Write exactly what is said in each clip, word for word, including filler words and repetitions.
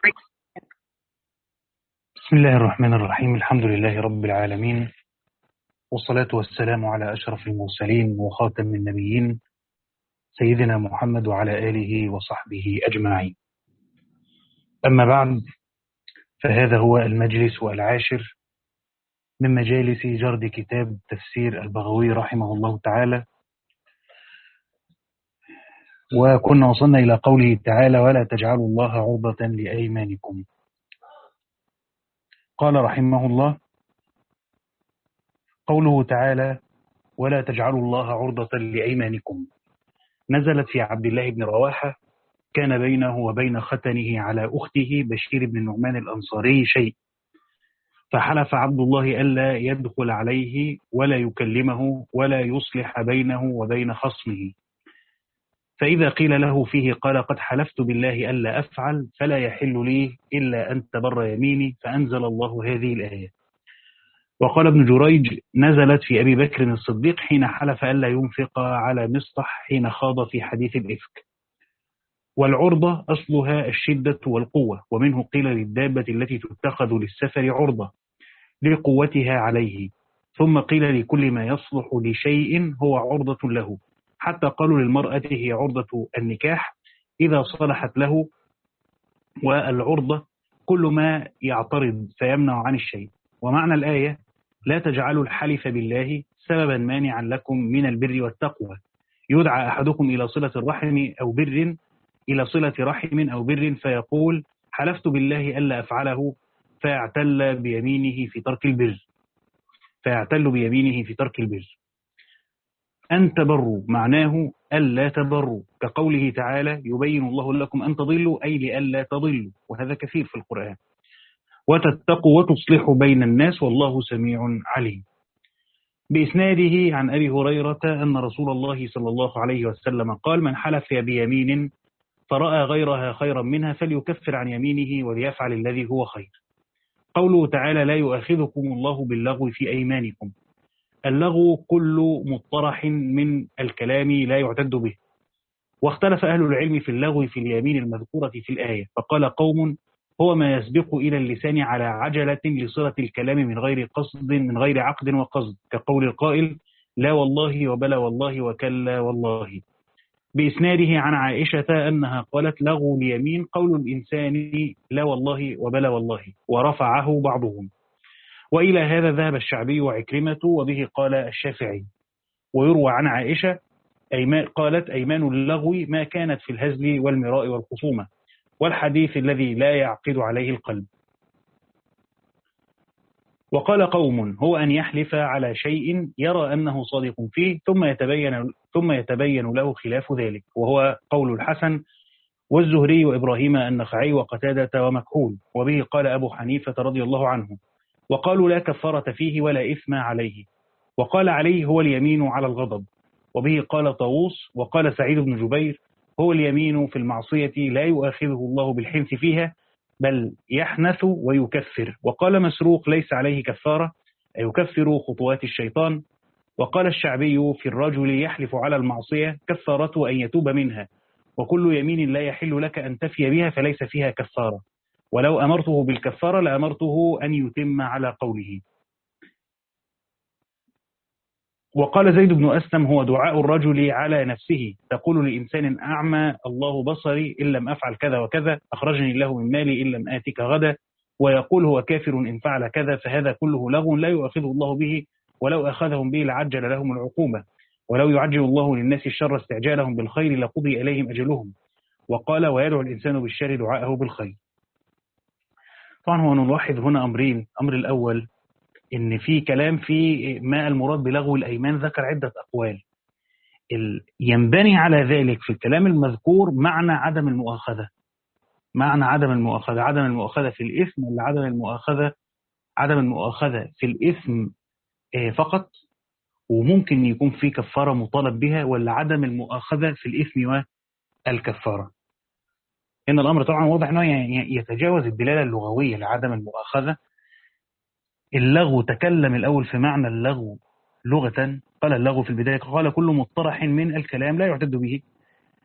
بسم الله الرحمن الرحيم. الحمد لله رب العالمين، والصلاة والسلام على أشرف المرسلين وخاتم النبيين سيدنا محمد وعلى آله وصحبه أجمعين. أما بعد، فهذا هو المجلس العاشر من مجالس جرد كتاب تفسير البغوي رحمه الله تعالى، وكنا وصلنا إلى قوله تعالى: ولا تجعلوا الله عرضة لأيمانكم. قال رحمه الله: قوله تعالى ولا تجعلوا الله عرضة لأيمانكم نزلت في عبد الله بن رواحة، كان بينه وبين ختنه على أخته بشير بن النعمان الأنصاري شيء، فحلف عبد الله ألا يدخل عليه ولا يكلمه ولا يصلح بينه وبين خصمه، فإذا قيل له فيه قال: قد حلفت بالله ألا أفعل، فلا يحل لي إلا أن تبر يميني، فأنزل الله هذه الآية. وقال ابن جريج: نزلت في أبي بكر الصديق حين حلف ألا ينفق على مصطح حين خاض في حديث الإفك. والعرضة أصلها الشدة والقوة، ومنه قيل للدابة التي تتخذ للسفر عرضة لقوتها عليه، ثم قيل لكل ما يصلح لشيء هو عرضة له، حتى قالوا للمرأة هي عرضة النكاح إذا صلحت له. والعرضة كل ما يعترض فيمنع عن الشيء. ومعنى الآية: لا تجعلوا الحلف بالله سببا مانعا لكم من البر والتقوى، يدعى أحدكم إلى صلة الرحم أو بر إلى صلة رحم أو بر فيقول: حلفت بالله ألا أفعله، فيعتل بيمينه في ترك البر فيعتل بيمينه في ترك البر. أن تبروا معناه ألا تبروا، كقوله تعالى: يبين الله لكم أن تضلوا، أي لألا تضلوا، وهذا كثير في القرآن. وتتقوا وتصلحوا بين الناس والله سميع عليم. بإسناده عن أبي هريرة أن رسول الله صلى الله عليه وسلم قال: من حلف بيمين فرأى غيرها خيرا منها فليكفر عن يمينه وليفعل الذي هو خير. قوله تعالى: لا يؤاخذكم الله باللغو في أيمانكم. اللغو كل مطرح من الكلام لا يعتد به. واختلف أهل العلم في اللغو في اليمين المذكورة في الآية، فقال قوم: هو ما يسبق إلى اللسان على عجلة لصلة الكلام من غير قصد من غير عقد وقصد، كقول القائل: لا والله وبلا والله وكلا والله. بإسناده عن عائشة أنها قالت: لغو اليمين قول الإنسان لا والله وبلا والله، ورفعه بعضهم. وإلى هذا ذهب الشعبي وعكرمة، وبه قال الشافعي. ويروى عن عائشة أيمان قالت: أيمان اللغو ما كانت في الهزل والمراء والخصومة، والحديث الذي لا يعقد عليه القلب. وقال قوم: هو أن يحلف على شيء يرى أنه صادق فيه ثم يتبين ثم يتبين له خلاف ذلك، وهو قول الحسن والزهري وإبراهيم النخعي وقتادة ومكحول، وبه قال أبو حنيفة رضي الله عنه. وقالوا: لا كفارة فيه ولا إثم عليه. وقال عليه: هو اليمين على الغضب، وبه قال طاووس. وقال سعيد بن جبير: هو اليمين في المعصية لا يؤاخذه الله بالحنث فيها، بل يحنث ويكفر. وقال مسروق: ليس عليه كفارة، أي يكفر خطوات الشيطان. وقال الشعبي في الرجل يحلف على المعصية: كفارته أن يتوب منها، وكل يمين لا يحل لك أن تفي بها فليس فيها كفارة، ولو أمرته بالكفارة لأمرته أن يتم على قوله. وقال زيد بن أسلم: هو دعاء الرجل على نفسه، تقول لإنسان أعمى: الله بصري إن لم أفعل كذا وكذا، أخرجني الله من مالي إن لم آتك غدا، ويقول هو كافر إن فعل كذا، فهذا كله لغو لا يؤاخذه الله به، ولو أخذهم به لعجل لهم العقوبة، ولو يعجل الله للناس الشر استعجالهم بالخير لقضي إليهم أجلهم. وقال: ويدعو الإنسان بالشر دعاءه بالخير. طبعا هو نلاحظ هنا أمرين. أمر الأول إن في كلام في ما المراد بلغو الأيمان، ذكر عدة أقوال. ينبني على ذلك في الكلام المذكور معنى عدم المؤاخذة معنى عدم المؤاخذة عدم المؤاخذة في الإثم، ولا عدم المؤاخذة عدم المؤاخذة في الإثم فقط، وممكن يكون في كفارة مطالب بها، ولا عدم المؤاخذة في الإثم والكفارة. إن الأمر طبعا واضح أنه يتجاوز الدلالة اللغوية لعدم المؤاخذة. اللغو تكلم الأول في معنى اللغو لغة، قال اللغو في البداية قال: كل مطرح من الكلام لا يعتد به.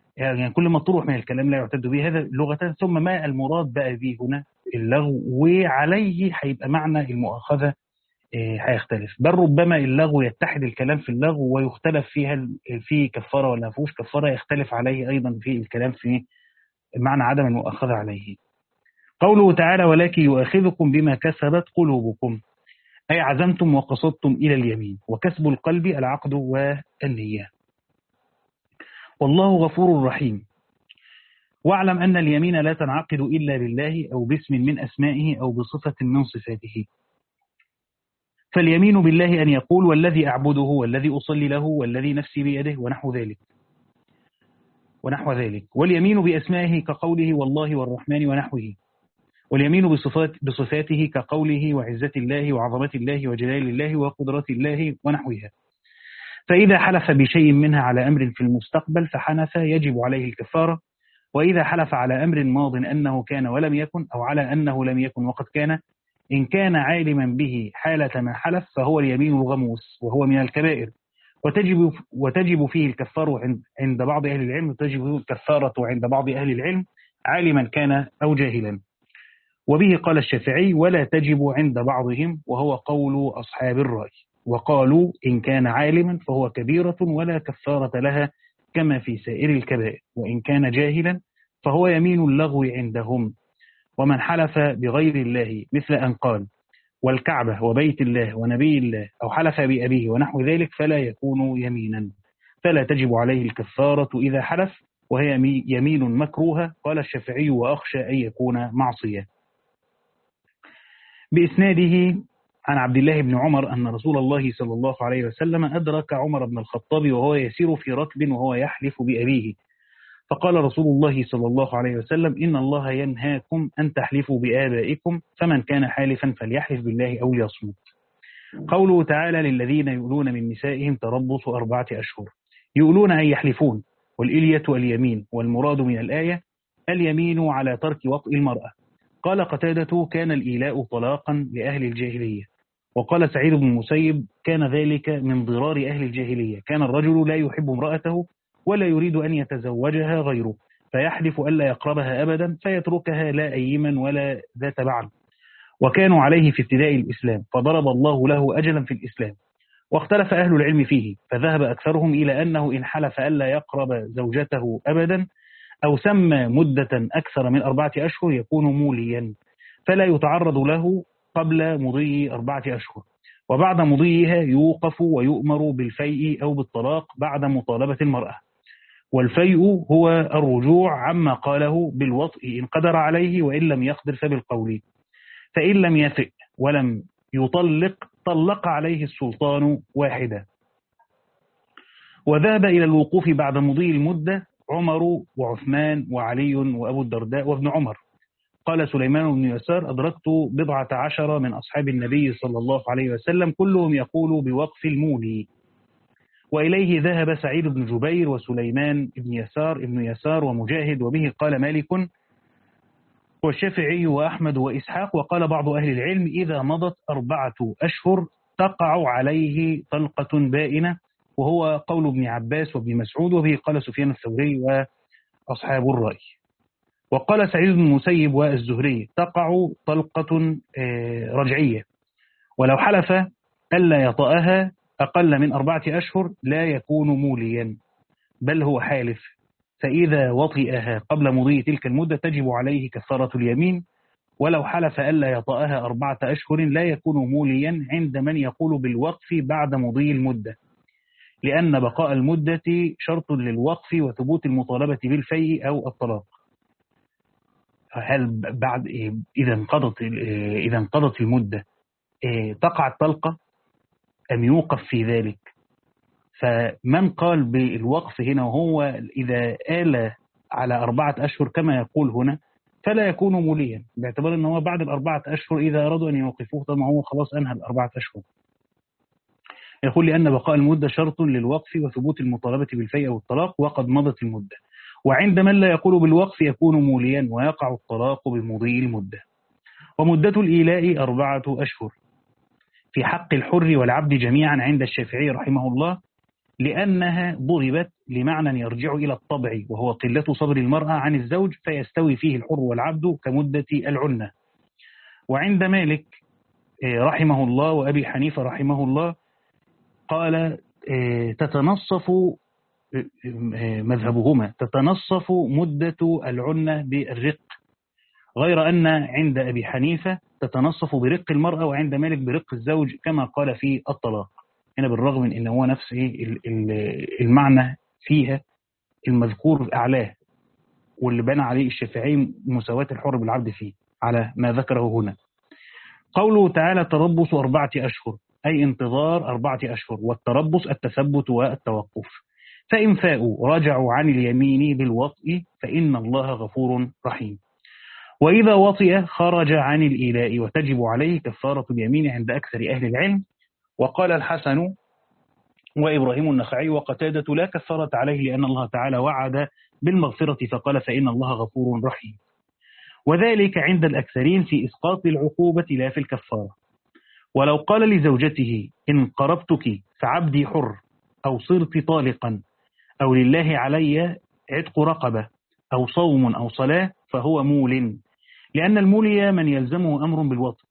يعني كل ما تروح من الكلام لا يعتد به، هذا لغة. ثم ما المراد بقى به هنا اللغو، وعليه هيبقى معنى المؤاخذة هيختلف. بل ربما اللغو يتحد الكلام في اللغو ويختلف فيها في كفارة ولا ما فيهوش كفارة، يختلف عليه أيضا في الكلام في معنى عدم المؤاخذة عليه. قوله تعالى ولكن يؤاخذكم بما كسبت قلوبكم، أي عزمتم وقصدتم إلى اليمين، وكسب القلب العقد والنية. والله غفور رحيم. واعلم أن اليمين لا تنعقد إلا بالله أو باسم من أسمائه أو بصفة من صفاته. فاليمين بالله أن يقول والذي أعبده والذي أصلي له والذي نفسي بيده ونحو ذلك ونحو ذلك. واليمين بأسمائه كقوله والله والرحمن ونحوه. واليمين بصفات بصفاته كقوله وعزة الله وعظمة الله وجلال الله وقدرة الله ونحوها. فإذا حلف بشيء منها على أمر في المستقبل فحنث يجب عليه الكفارة، وإذا حلف على أمر ماض أنه كان ولم يكن، أو على أنه لم يكن وقد كان، إن كان عالما به حالة ما حلف فهو اليمين الغموس، وهو من الكبائر، وتجب وتجب فيه الكفارة عند بعض أهل العلم، وتجب الكفارة عند بعض أهل العلم عالما كان أو جاهلا. وبه قال الشافعي ولا تجب عند بعضهم، وهو قول أصحاب الرأي، وقالوا إن كان عالما فهو كبيرة ولا كفارة لها كما في سائر الكبائر، وإن كان جاهلا فهو يمين اللغو عندهم. ومن حلف بغير الله مثل أن قال والكعبة وبيت الله ونبي الله، أو حلف بأبيه ونحو ذلك فلا يكون يمينا، فلا تجب عليه الكفارة إذا حلف، وهي يمين مكروهة. قال الشافعي وأخشى أن يكون معصية. بإسناده عن عبد الله بن عمر أن رسول الله صلى الله عليه وسلم أدرك عمر بن الخطاب وهو يسير في ركب وهو يحلف بأبيه، فقال رسول الله صلى الله عليه وسلم إن الله ينهاكم أن تحلفوا بآبائكم، فمن كان حالفا فليحلف بالله أو ليصمت. قوله تعالى للذين يؤلون من نسائهم تربص أربعة أشهر. يؤلون أي يحلفون، والإلية اليمين، والمراد من الآية اليمين على ترك وطئ المرأة. قال قتادة كان الإيلاء طلاقا لأهل الجاهلية. وقال سعيد بن المسيب كان ذلك من ضرار أهل الجاهلية، كان الرجل لا يحب امرأته ولا يريد أن يتزوجها غيره، فيحلف ألا يقربها أبدا فيتركها لا أيما ولا ذات بعد. وكانوا عليه في ابتداء الإسلام، فضرب الله له أجلا في الإسلام. واختلف أهل العلم فيه، فذهب أكثرهم إلى أنه إن حلف ألا يقرب زوجته أبدا أو سمى مدة أكثر من أربعة أشهر يكون موليا، فلا يتعرض له قبل مضي أربعة أشهر، وبعد مضيها يوقف ويؤمر بالفيء أو بالطلاق بعد مطالبة المرأة. والفيء هو الرجوع عما قاله بالوطء إن قدر عليه، وإن لم يقدر فبالقول. فإن لم يفئ ولم يطلق طلق عليه السلطان واحدة. وذهب إلى الوقوف بعد مضي المدة عمر وعثمان وعلي وأبو الدرداء وابن عمر. قال سليمان بن يسار أدركت بضعة عشر من أصحاب النبي صلى الله عليه وسلم كلهم يقول بوقف المولي. وإليه ذهب سعيد بن جبير وسليمان بن يسار ابن يسار ومجاهد، وبه قال مالك والشافعي وأحمد وإسحاق. وقال بعض أهل العلم إذا مضت أربعة أشهر تقع عليه طلقة بائنة، وهو قول ابن عباس وابن مسعود، وبه قال سفيان الثوري وأصحاب الرأي. وقال سعيد بن المسيب والزهري تقع طلقة رجعية، ولو حلف ألا يطأها أقل من أربعة أشهر لا يكون موليا، بل هو حالف، فإذا وطئها قبل مضي تلك المدة تجب عليه كفارة اليمين. ولو حلف ألا يطأها أربعة أشهر لا يكون موليا عند من يقول بالوقف بعد مضي المدة، لأن بقاء المدة شرط للوقف وثبوت المطالبة بالفيء أو الطلاق. هل بعد إذا انقضت إذا انقضت المدة تقع الطلقة أم يوقف في ذلك؟ فمن قال بالوقف هنا وهو إذا آل على أربعة أشهر كما يقول هنا فلا يكون موليا، باعتبار أنه بعد الأربعة أشهر إذا أرادوا أن يوقفوه طبعا هو خلاص أنهى الأربعة أشهر. يقول لأن بقاء المدة شرط للوقف وثبوت المطالبة بالفيء والطلاق وقد مضت المدة. وعند من لا يقول بالوقف يكون موليا ويقع الطلاق بمضي المدة. ومدة الإيلاء أربعة أشهر في حق الحر والعبد جميعا عند الشافعي رحمه الله، لأنها ضربت لمعنى يرجع إلى الطبع، وهو قلة صبر المرأة عن الزوج، فيستوي فيه الحر والعبد كمدة العنة. وعند مالك رحمه الله وأبي حنيفة رحمه الله قال تتنصف مذهبهما تتنصف مدة العنة بالرق، غير أن عند أبي حنيفة تتنصف برق المرأة، وعند مالك برق الزوج كما قال في الطلاق. هنا بالرغم من أن هو نفس المعنى فيها المذكور في أعلاه، واللي بنى عليه الشافعي مساواة الحر بالعبد فيه على ما ذكره هنا. قوله تعالى تربص أربعة أشهر، أي انتظار أربعة أشهر، والتربص التثبت والتوقف. فإن فاءوا رجعوا عن اليمين بالوطء فإن الله غفور رحيم. وإذا وطئ خرج عن الإيلاء وتجب عليه كفارة اليمين عند أكثر أهل العلم. وقال الحسن وإبراهيم النخعي وقتادة لا كفارة عليه لأن الله تعالى وعد بالمغفرة فقال فإن الله غفور رحيم، وذلك عند الأكثرين في إسقاط العقوبة لا في الكفارة. ولو قال لزوجته إن قربتك فعبدي حر، أو صرت طالقا، أو لله علي عتق رقبة، أو صوم أو صلاة، فهو مول، لأن المولي من يلزمه أمر بالوطء،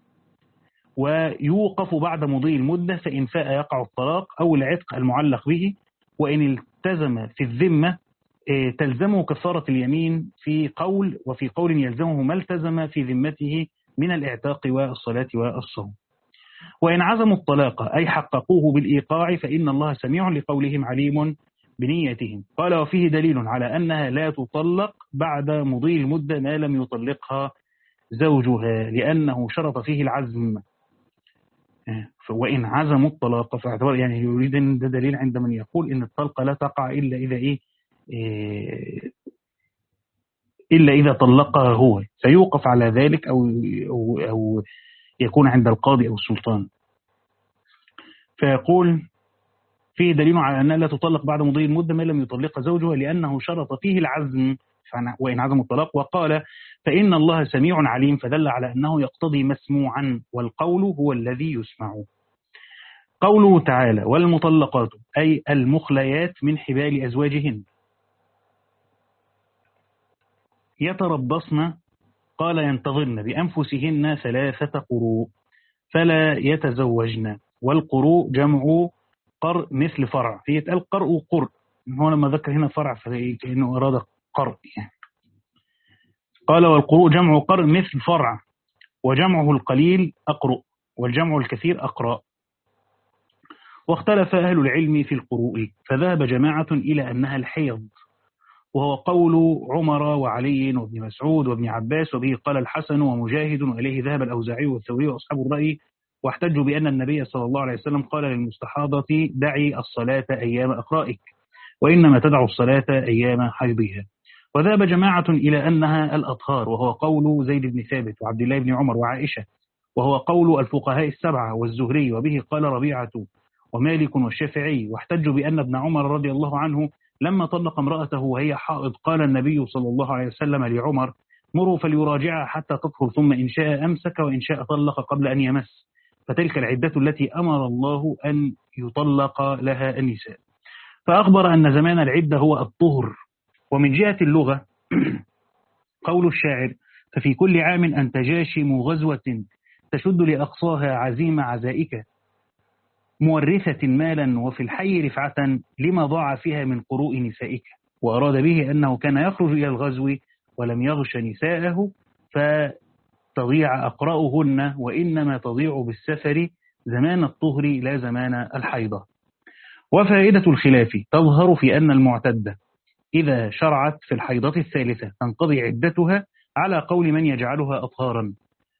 ويوقف بعد مضي المدة، فإن فاء يقع الطلاق أو العتق المعلق به. وإن التزم في الذمة تلزمه كفارة اليمين في قول، وفي قول يلزمه ما التزم في ذمته من الاعتاق والصلاة والصوم. وإن عزموا الطلاق أي حققوه بالإيقاع فإن الله سميع لقولهم عليم بنيتهم. قال وفيه دليل على أنها لا تطلق بعد مضي المدة ما لم يطلقها زوجها، لأنه شرط فيه العزم. وإن عزموا الطلاق فاعتبر يعني يريد أن ده دليل عند من يقول إن الطلقة لا تقع إلا إذا إيه إلا إذا طلقها هو، فيوقف على ذلك أو أو, أو يكون عند القاضي أو السلطان. فيقول فيه دليل على أنها لا تطلق بعد مضي المدة ما لم يطلقها زوجها، لأنه شرط فيه العزم وإن عزم الطلاق. وقال فإن الله سميع عليم، فدل على أنه يقتضي مسموعا، والقول هو الذي يسمع. قوله تعالى والمطلقات أي المخليات من حبال أزواجهن يتربصن، قال ينتظرن بأنفسهن ثلاثة قروء فلا يتزوجن. والقروء جمع قرء مثل فرع، هي تقال قرء وقرء، هو لما ذكر هنا فرع فكأنه أراد قرء يعني. قال والقروء جمع قرء مثل فرع، وجمعه القليل أقرؤ، والجمع الكثير أقرأ. واختلف أهل العلم في القروء، فذهب جماعة إلى أنها الحيض، وهو قول عمر وعلي وابن مسعود وابن عباس، وبه قال الحسن ومجاهد، وإليه ذهب الأوزاعي والثوري وأصحاب الرأي، واحتجوا بأن النبي صلى الله عليه وسلم قال للمستحاضة دعي الصلاة أيام أقرائك، وإنما تدع الصلاة أيام حيضها. وذهب جماعة إلى أنها الأطهار، وهو قول زيد بن ثابت وعبد الله بن عمر وعائشة، وهو قول الفقهاء السبعة والزهري، وبه قال ربيعة ومالك والشافعي. واحتجوا بأن ابن عمر رضي الله عنه لما طلق امرأته وهي حائض قال النبي صلى الله عليه وسلم لعمر مروا فليراجعها حتى تطهر، ثم إن شاء أمسك وإن شاء طلق قبل أن يمس، فتلك العدة التي أمر الله أن يطلق لها النساء. فأخبر أن زمان العدة هو الطهر. ومن جهة اللغة قول الشاعر ففي كل عام أن تجاشم غزوة تشد لأقصاها عزيم عزائك، مورثة مالا وفي الحي رفعة لما ضاع فيها من قروء نسائك. وأراد به أنه كان يخرج إلى الغزو ولم يغش نساءه فتضيع أقراؤهن، وإنما تضيع بالسفر زمان الطهر لا زمان الحيضة. وفائدة الخلاف تظهر في أن المعتدة إذا شرعت في الحيضة الثالثة تنقضي عدتها على قول من يجعلها أطهارا،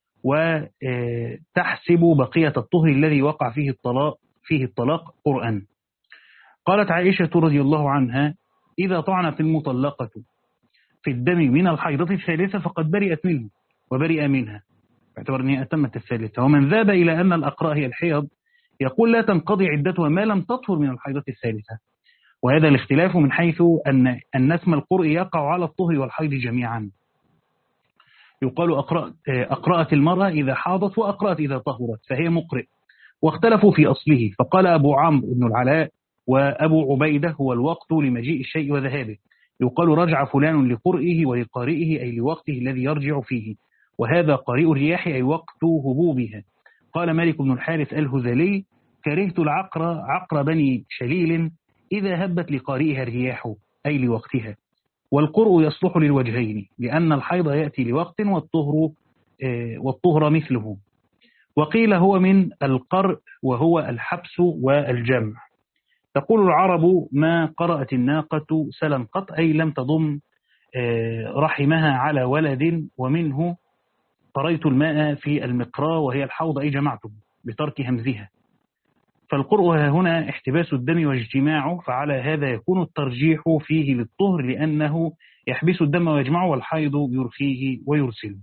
وتحسب بقية الطهر الذي وقع فيه الطلاق فيه الطلاق قرآن. قالت عائشة رضي الله عنها إذا طعنت المطلقة في الدم من الحيضة الثالثة فقد برئت منه وبرئ منها، باعتبار أنها أتمت الثالثة. ومن ذهب إلى أن الأقراء هي الحيض يقول لا تنقضي عدتها ما لم تطهر من الحيضة الثالثة، وهذا الاختلاف من حيث أن أن اسم القرء يقع على الطهر والحيض جميعا. يقال أقرأت, أقرأت المرأة إذا حاضت وأقرأت إذا طهرت فهي مقرئ، واختلفوا في أصله. فقال أبو عمرو بن العلاء وأبو عبيدة هو الوقت لمجيء الشيء وذهابه. يقال رجع فلان لقرئه ولقارئه أي لوقته الذي يرجع فيه، وهذا قارئ الرياح أي وقت هبوبها. قال مالك بن الحارث الهذلي: كرهت العقر عقر بني شليل إذا هبت لقارئها الرياح أي لوقتها. والقرء يصلح للوجهين، لأن الحيض يأتي لوقت والطهر والطهر مثله. وقيل هو من القرء وهو الحبس والجمع. تقول العرب: ما قرأت الناقة سلا قط، أي لم تضم رحمها على ولد، ومنه قريت الماء في المقراء وهي الحوض أي جمعته بترك همزها. فالقرء هنا احتباس الدم واجتماعه، فعلى هذا يكون الترجيح فيه للطهر لأنه يحبس الدم ويجمعه، والحيض يرخيه ويرسل.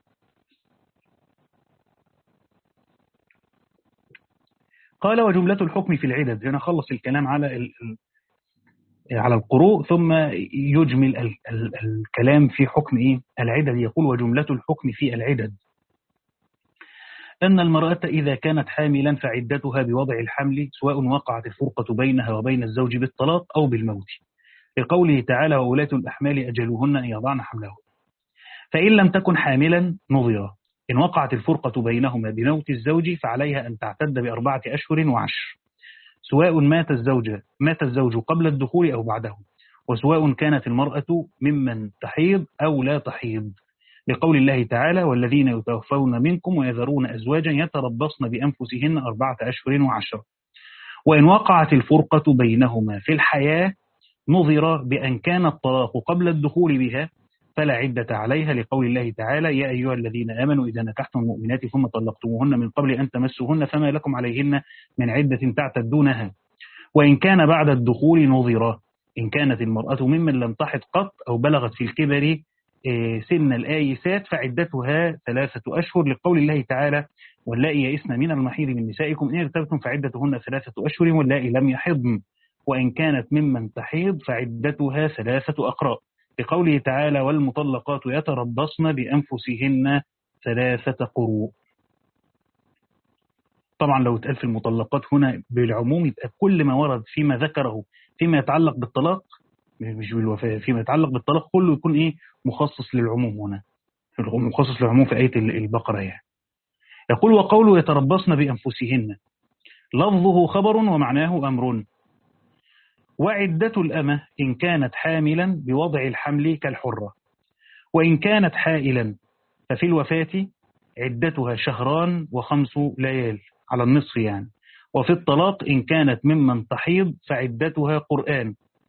قال: وجملة الحكم في العدد. هنا خلص الكلام على ال على القروء، ثم يجمل ال ال الكلام في حكم إيه؟ العدد. يقول: وجملة الحكم في العدد أن المرأة إذا كانت حاملا فعدتها بوضع الحمل، سواء وقعت الفرقة بينها وبين الزوج بالطلاق أو بالموت، لقوله تعالى: وأولاة الأحمال أجلهن أن يضعن حملهن. فإن لم تكن حاملا نظر. إن وقعت الفرقة بينهما بموت الزوج فعليها أن تعتد بأربعة أشهر وعشر، سواء مات الزوج مات الزوج قبل الدخول أو بعده، وسواء كانت المرأة ممن تحيض أو لا تحيض، لقول الله تعالى: والذين يتوفون منكم ويذرون أزواجا يتربصن بأنفسهن أربعة أشهر وعشرة. وإن وقعت الفرقة بينهما في الحياة نظر بأن كان الطلاق قبل الدخول بها فلا عدة عليها، لقول الله تعالى: يا أيها الذين آمنوا إذا نكحتم المؤمنات ثم طلقتموهن من قبل أن تمسوهن فما لكم عليهن من عدة تعتدونها. وإن كان بعد الدخول نظر. إن كانت المرأة ممن لم تحض قط أو بلغت في الكبر سن الآيسات فعدتها ثلاثة أشهر، لقول الله تعالى: واللائي يئسن من المحيض من نسائكم إن ارتبتم فعدتهن ثلاثة أشهر واللائي لم يحضن. وإن كانت ممن تحيض فعدتها ثلاثة أقراء، لقوله تعالى: والمطلقات يتربصن بأنفسهن ثلاثة قروء. طبعا لو اتقال في المطلقات هنا بالعموم يبقى كل ما ورد فيما ذكره فيما يتعلق بالطلاق، مش بالوفاة، فيما يتعلق بالطلاق كله يكون إيه؟ مخصص للعموم هنا، مخصص للعموم في آية البقرة يعني. يقول: وقوله يتربصن بأنفسهن لفظه خبر ومعناه أمر. وعدة الأمة إن كانت حاملا بوضع الحمل كالحرة، وإن كانت حائلا ففي الوفاة عدتها شهران وخمس ليال على النصف يعني. وفي الطلاق إن كانت ممن تحيض فعدتها قرآن،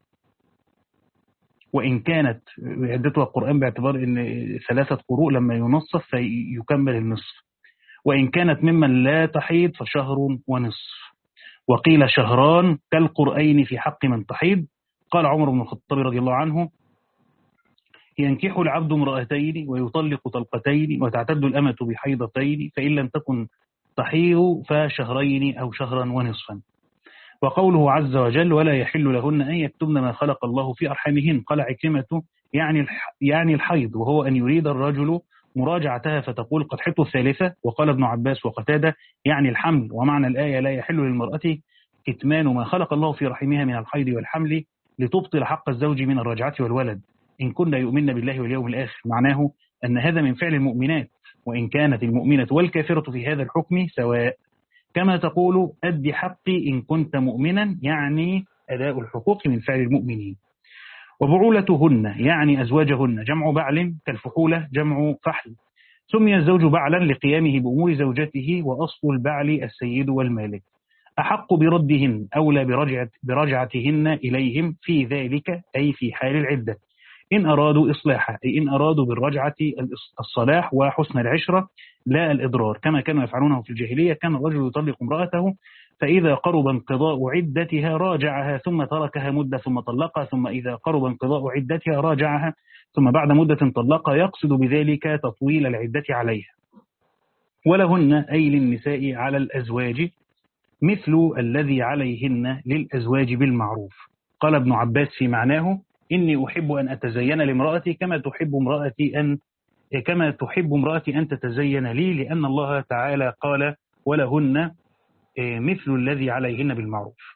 وإن كانت عدتها قرآن باعتبار أن ثلاثة قروء لما ينصف فيكمل النصف. وإن كانت ممن لا تحيض فشهر ونصف. وقيل شهران كالقرآن في حق من تحيض. قال عمر بن الخطاب رضي الله عنه: ينكح العبد امرأتين ويطلق طلقتين وتعتد الأمة بحيضتين، فإن لم تكن تحيض فشهرين أو شهرا ونصفا. وقوله عز وجل: ولا يحل لهن أن يكتبن ما خلق الله في أرحامهن. قال عكرمة: يعني يعني الحيض، وهو أن يريد الرجل مراجعتها فتقول قد حدت الثالثة. وقال ابن عباس وقتادة: يعني الحمل. ومعنى الآية: لا يحل للمرأة كتمان ما خلق الله في رحمها من الحيض والحمل لتبطل حق الزوج من الرجعة والولد إن كن يؤمن بالله واليوم الآخر. معناه أن هذا من فعل المؤمنات، وإن كانت المؤمنة والكافرة في هذا الحكم سواء، كما تقول أدي حقي إن كنت مؤمنا، يعني أداء الحقوق من فعل المؤمنين. وبعولتهن يعني أزواجهن جمع بعل، كالفحولة جمع فحل. سمي الزوج بعلا لقيامه بأمور زوجته، وأصل البعل السيد والمالك. أحق بردهن أولى برجعت برجعتهن إليهم في ذلك، أي في حال العدة، إن أرادوا إصلاحا، أي إن أرادوا بالرجعة الصلاح وحسن العشرة لا الإضرار، كما كانوا يفعلونه في الجاهلية. كان الرجل يطلق امرأته فإذا قرب انقضاء عدتها راجعها ثم تركها مدة ثم طلقها، ثم إذا قرب انقضاء عدتها راجعها ثم بعد مدة طلقها، يقصد بذلك تطويل العدة عليها. ولهن أي للنساء على الأزواج مثل الذي عليهن للأزواج بالمعروف. قال ابن عباس في معناه: إني أحب أن أتزين لامرأتي كما تحب امرأتي أن كما تحب امرأتي أن تتزين لي، لأن الله تعالى قال: ولهن مثل الذي عليهن بالمعروف.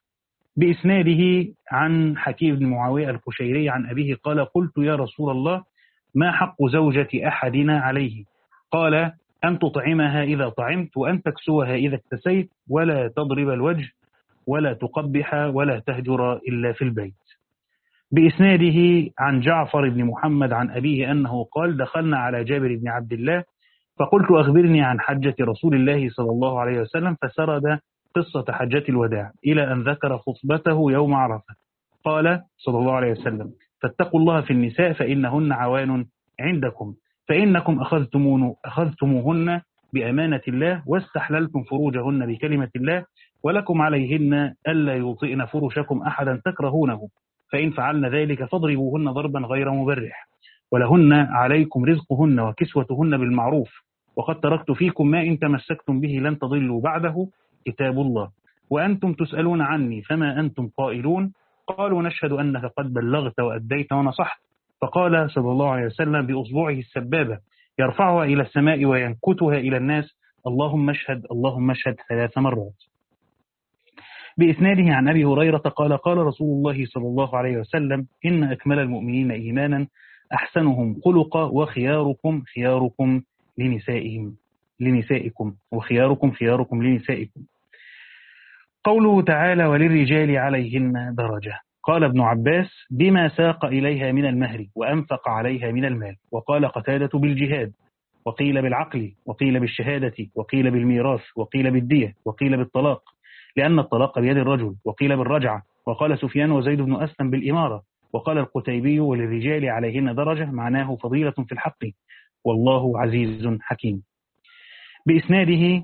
بإسناده عن حكيم بن معاوية القشيري عن أبيه قال قلت يا رسول الله ما حق زوجة أحدنا عليه؟ قال أن تطعمها إذا طعمت وأن تكسوها إذا اكتسيت ولا تضرب الوجه ولا تقبح ولا تهجر إلا في البيت. بإسناده عن جعفر بن محمد عن أبيه أنه قال دخلنا على جابر بن عبد الله فقلت أخبرني عن حجة رسول الله صلى الله عليه وسلم فسرد قصة حجة الوداع إلى أن ذكر خطبته يوم عرفة. قال صلى الله عليه وسلم فاتقوا الله في النساء فإنهن عوان عندكم فإنكم أخذتمون أخذتموهن بأمانة الله واستحللتم فروجهن بكلمة الله ولكم عليهن ألا يوطئن فرشكم أحدا تكرهونه فإن فعلن ذلك فاضربوهن ضربا غير مبرح ولهن عليكم رزقهن وكسوتهن بالمعروف وقد تركت فيكم ما إن تمسكتم به لن تضلوا بعده كتاب الله وأنتم تسألون عني فما أنتم قائلون قالوا نشهد أنك قد بلغت وأديت ونصحت فقال صلى الله عليه وسلم بأصبعه السبابة يرفعها إلى السماء وينكتها إلى الناس اللهم اشهد اللهم اشهد ثلاث مرات. بإسناده عن أبي هريرة قال قال رسول الله صلى الله عليه وسلم إن أكمل المؤمنين إيمانا أحسنهم خلقا وخياركم خياركم لنسائهم لنسائكم وخياركم خياركم لنسائكم. قوله تعالى وللرجال عليهن درجة. قال ابن عباس بما ساق إليها من المهر وأنفق عليها من المال. وقال قتادة بالجهاد وقيل بالعقل وقيل بالشهادة وقيل بالميراث وقيل بالدية وقيل بالطلاق لأن الطلاق بيد الرجل وقيل بالرجعة. وقال سفيان وزيد بن أسلم بالإمارة. وقال القتيبي وللرجال عليهن درجة معناه فضيلة في الحق والله عزيز حكيم. بإسناده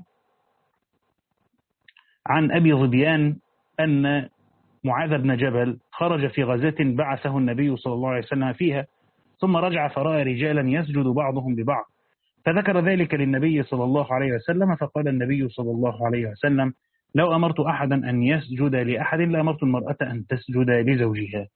عن أبي ظبيان أن معاذ بن جبل خرج في غزاة بعثه النبي صلى الله عليه وسلم فيها ثم رجع فرأى رجالا يسجد بعضهم ببعض فذكر ذلك للنبي صلى الله عليه وسلم فقال النبي صلى الله عليه وسلم لو أمرت أحدا أن يسجد لأحد لأمرت المرأة أن تسجد لزوجها.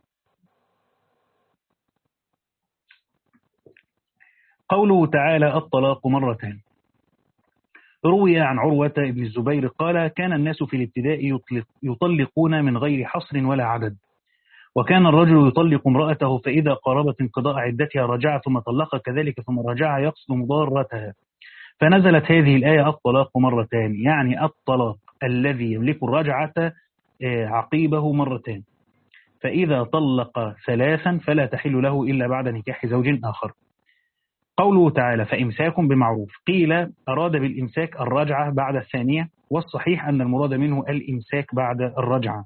قوله تعالى الطلاق مرتان. روي عن عروة بن الزبير قال كان الناس في الابتداء يطلقون من غير حصر ولا عدد وكان الرجل يطلق امرأته فإذا قاربت انقضاء عدتها رجع ثم طلق كذلك ثم رجع يقصد مضارتها فنزلت هذه الآية الطلاق مرتان يعني الطلاق الذي يملك الرجعة عقيبه مرتان فإذا طلق ثلاثا فلا تحل له إلا بعد نكاح زوج آخر. قوله تعالى فإمساك بمعروف قيل أراد بالإمساك الرجعة بعد الثانية والصحيح أن المراد منه الإمساك بعد الرجعة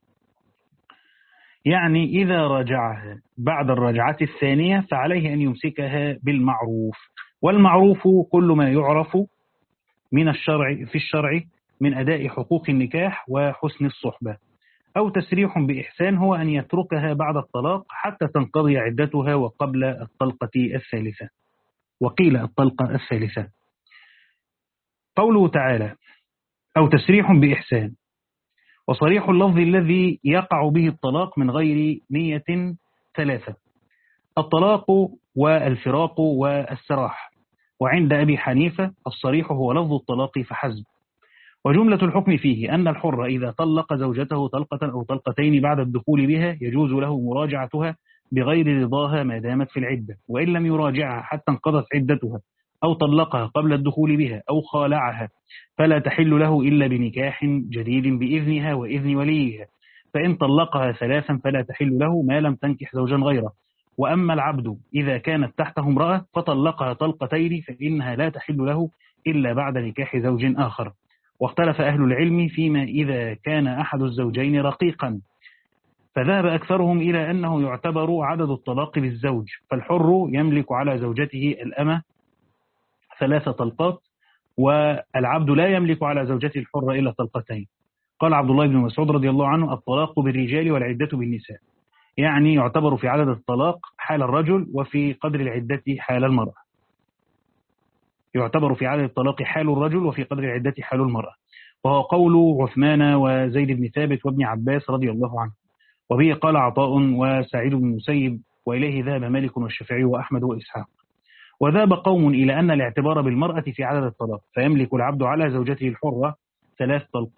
يعني إذا رجعها بعد الرجعة الثانية فعليه أن يمسكها بالمعروف والمعروف كل ما يعرف من الشرع في الشرع من أداء حقوق النكاح وحسن الصحبة أو تسريح بإحسان هو أن يتركها بعد الطلاق حتى تنقضي عدتها وقبل الطلقة الثالثة وقيل الطلقة الثالثة. قوله تعالى أو تسريح بإحسان وصريح اللفظ الذي يقع به الطلاق من غير نية ثلاثة الطلاق والفراق والسراح وعند أبي حنيفة الصريح هو لفظ الطلاق فحسب وجملة الحكم فيه أن الحر إذا طلق زوجته طلقة أو طلقتين بعد الدخول بها يجوز له مراجعتها بغير رضاها ما دامت في العدة وإن لم يراجعها حتى انقضت عدتها أو طلقها قبل الدخول بها أو خالعها فلا تحل له إلا بنكاح جديد بإذنها وإذن وليها فإن طلقها ثلاثا فلا تحل له ما لم تنكح زوجا غيره. وأما العبد إذا كانت تحته امرأة فطلقها طلقتين فإنها لا تحل له إلا بعد نكاح زوج آخر. واختلف أهل العلم فيما إذا كان أحد الزوجين رقيقا فذهب أكثرهم إلى أنه يعتبر عدد الطلاق بالزوج فالحر يملك على زوجته الأمة ثلاث طلقات والعبد لا يملك على زوجته الحرة إلا طلقتين. قال عبد الله بن مسعود رضي الله عنه الطلاق بالرجال والعدة بالنساء يعني يعتبر في عدد الطلاق حال الرجل وفي قدر العدة حال المرأة يعتبر في عدد الطلاق حال الرجل وفي قدر العدة حال المرأة وهو قول عثمان وزيد بن ثابت وابن عباس رضي الله عنه وبه قال عطاء وسعيد بن المسيب وإليه ذهب مالك والشافعي وأحمد وإسحاق. وذهب قوم إلى أن الاعتبار بالمرأة في عدد الطلاق فيملك العبد على زوجته الحرة ثلاث طلقات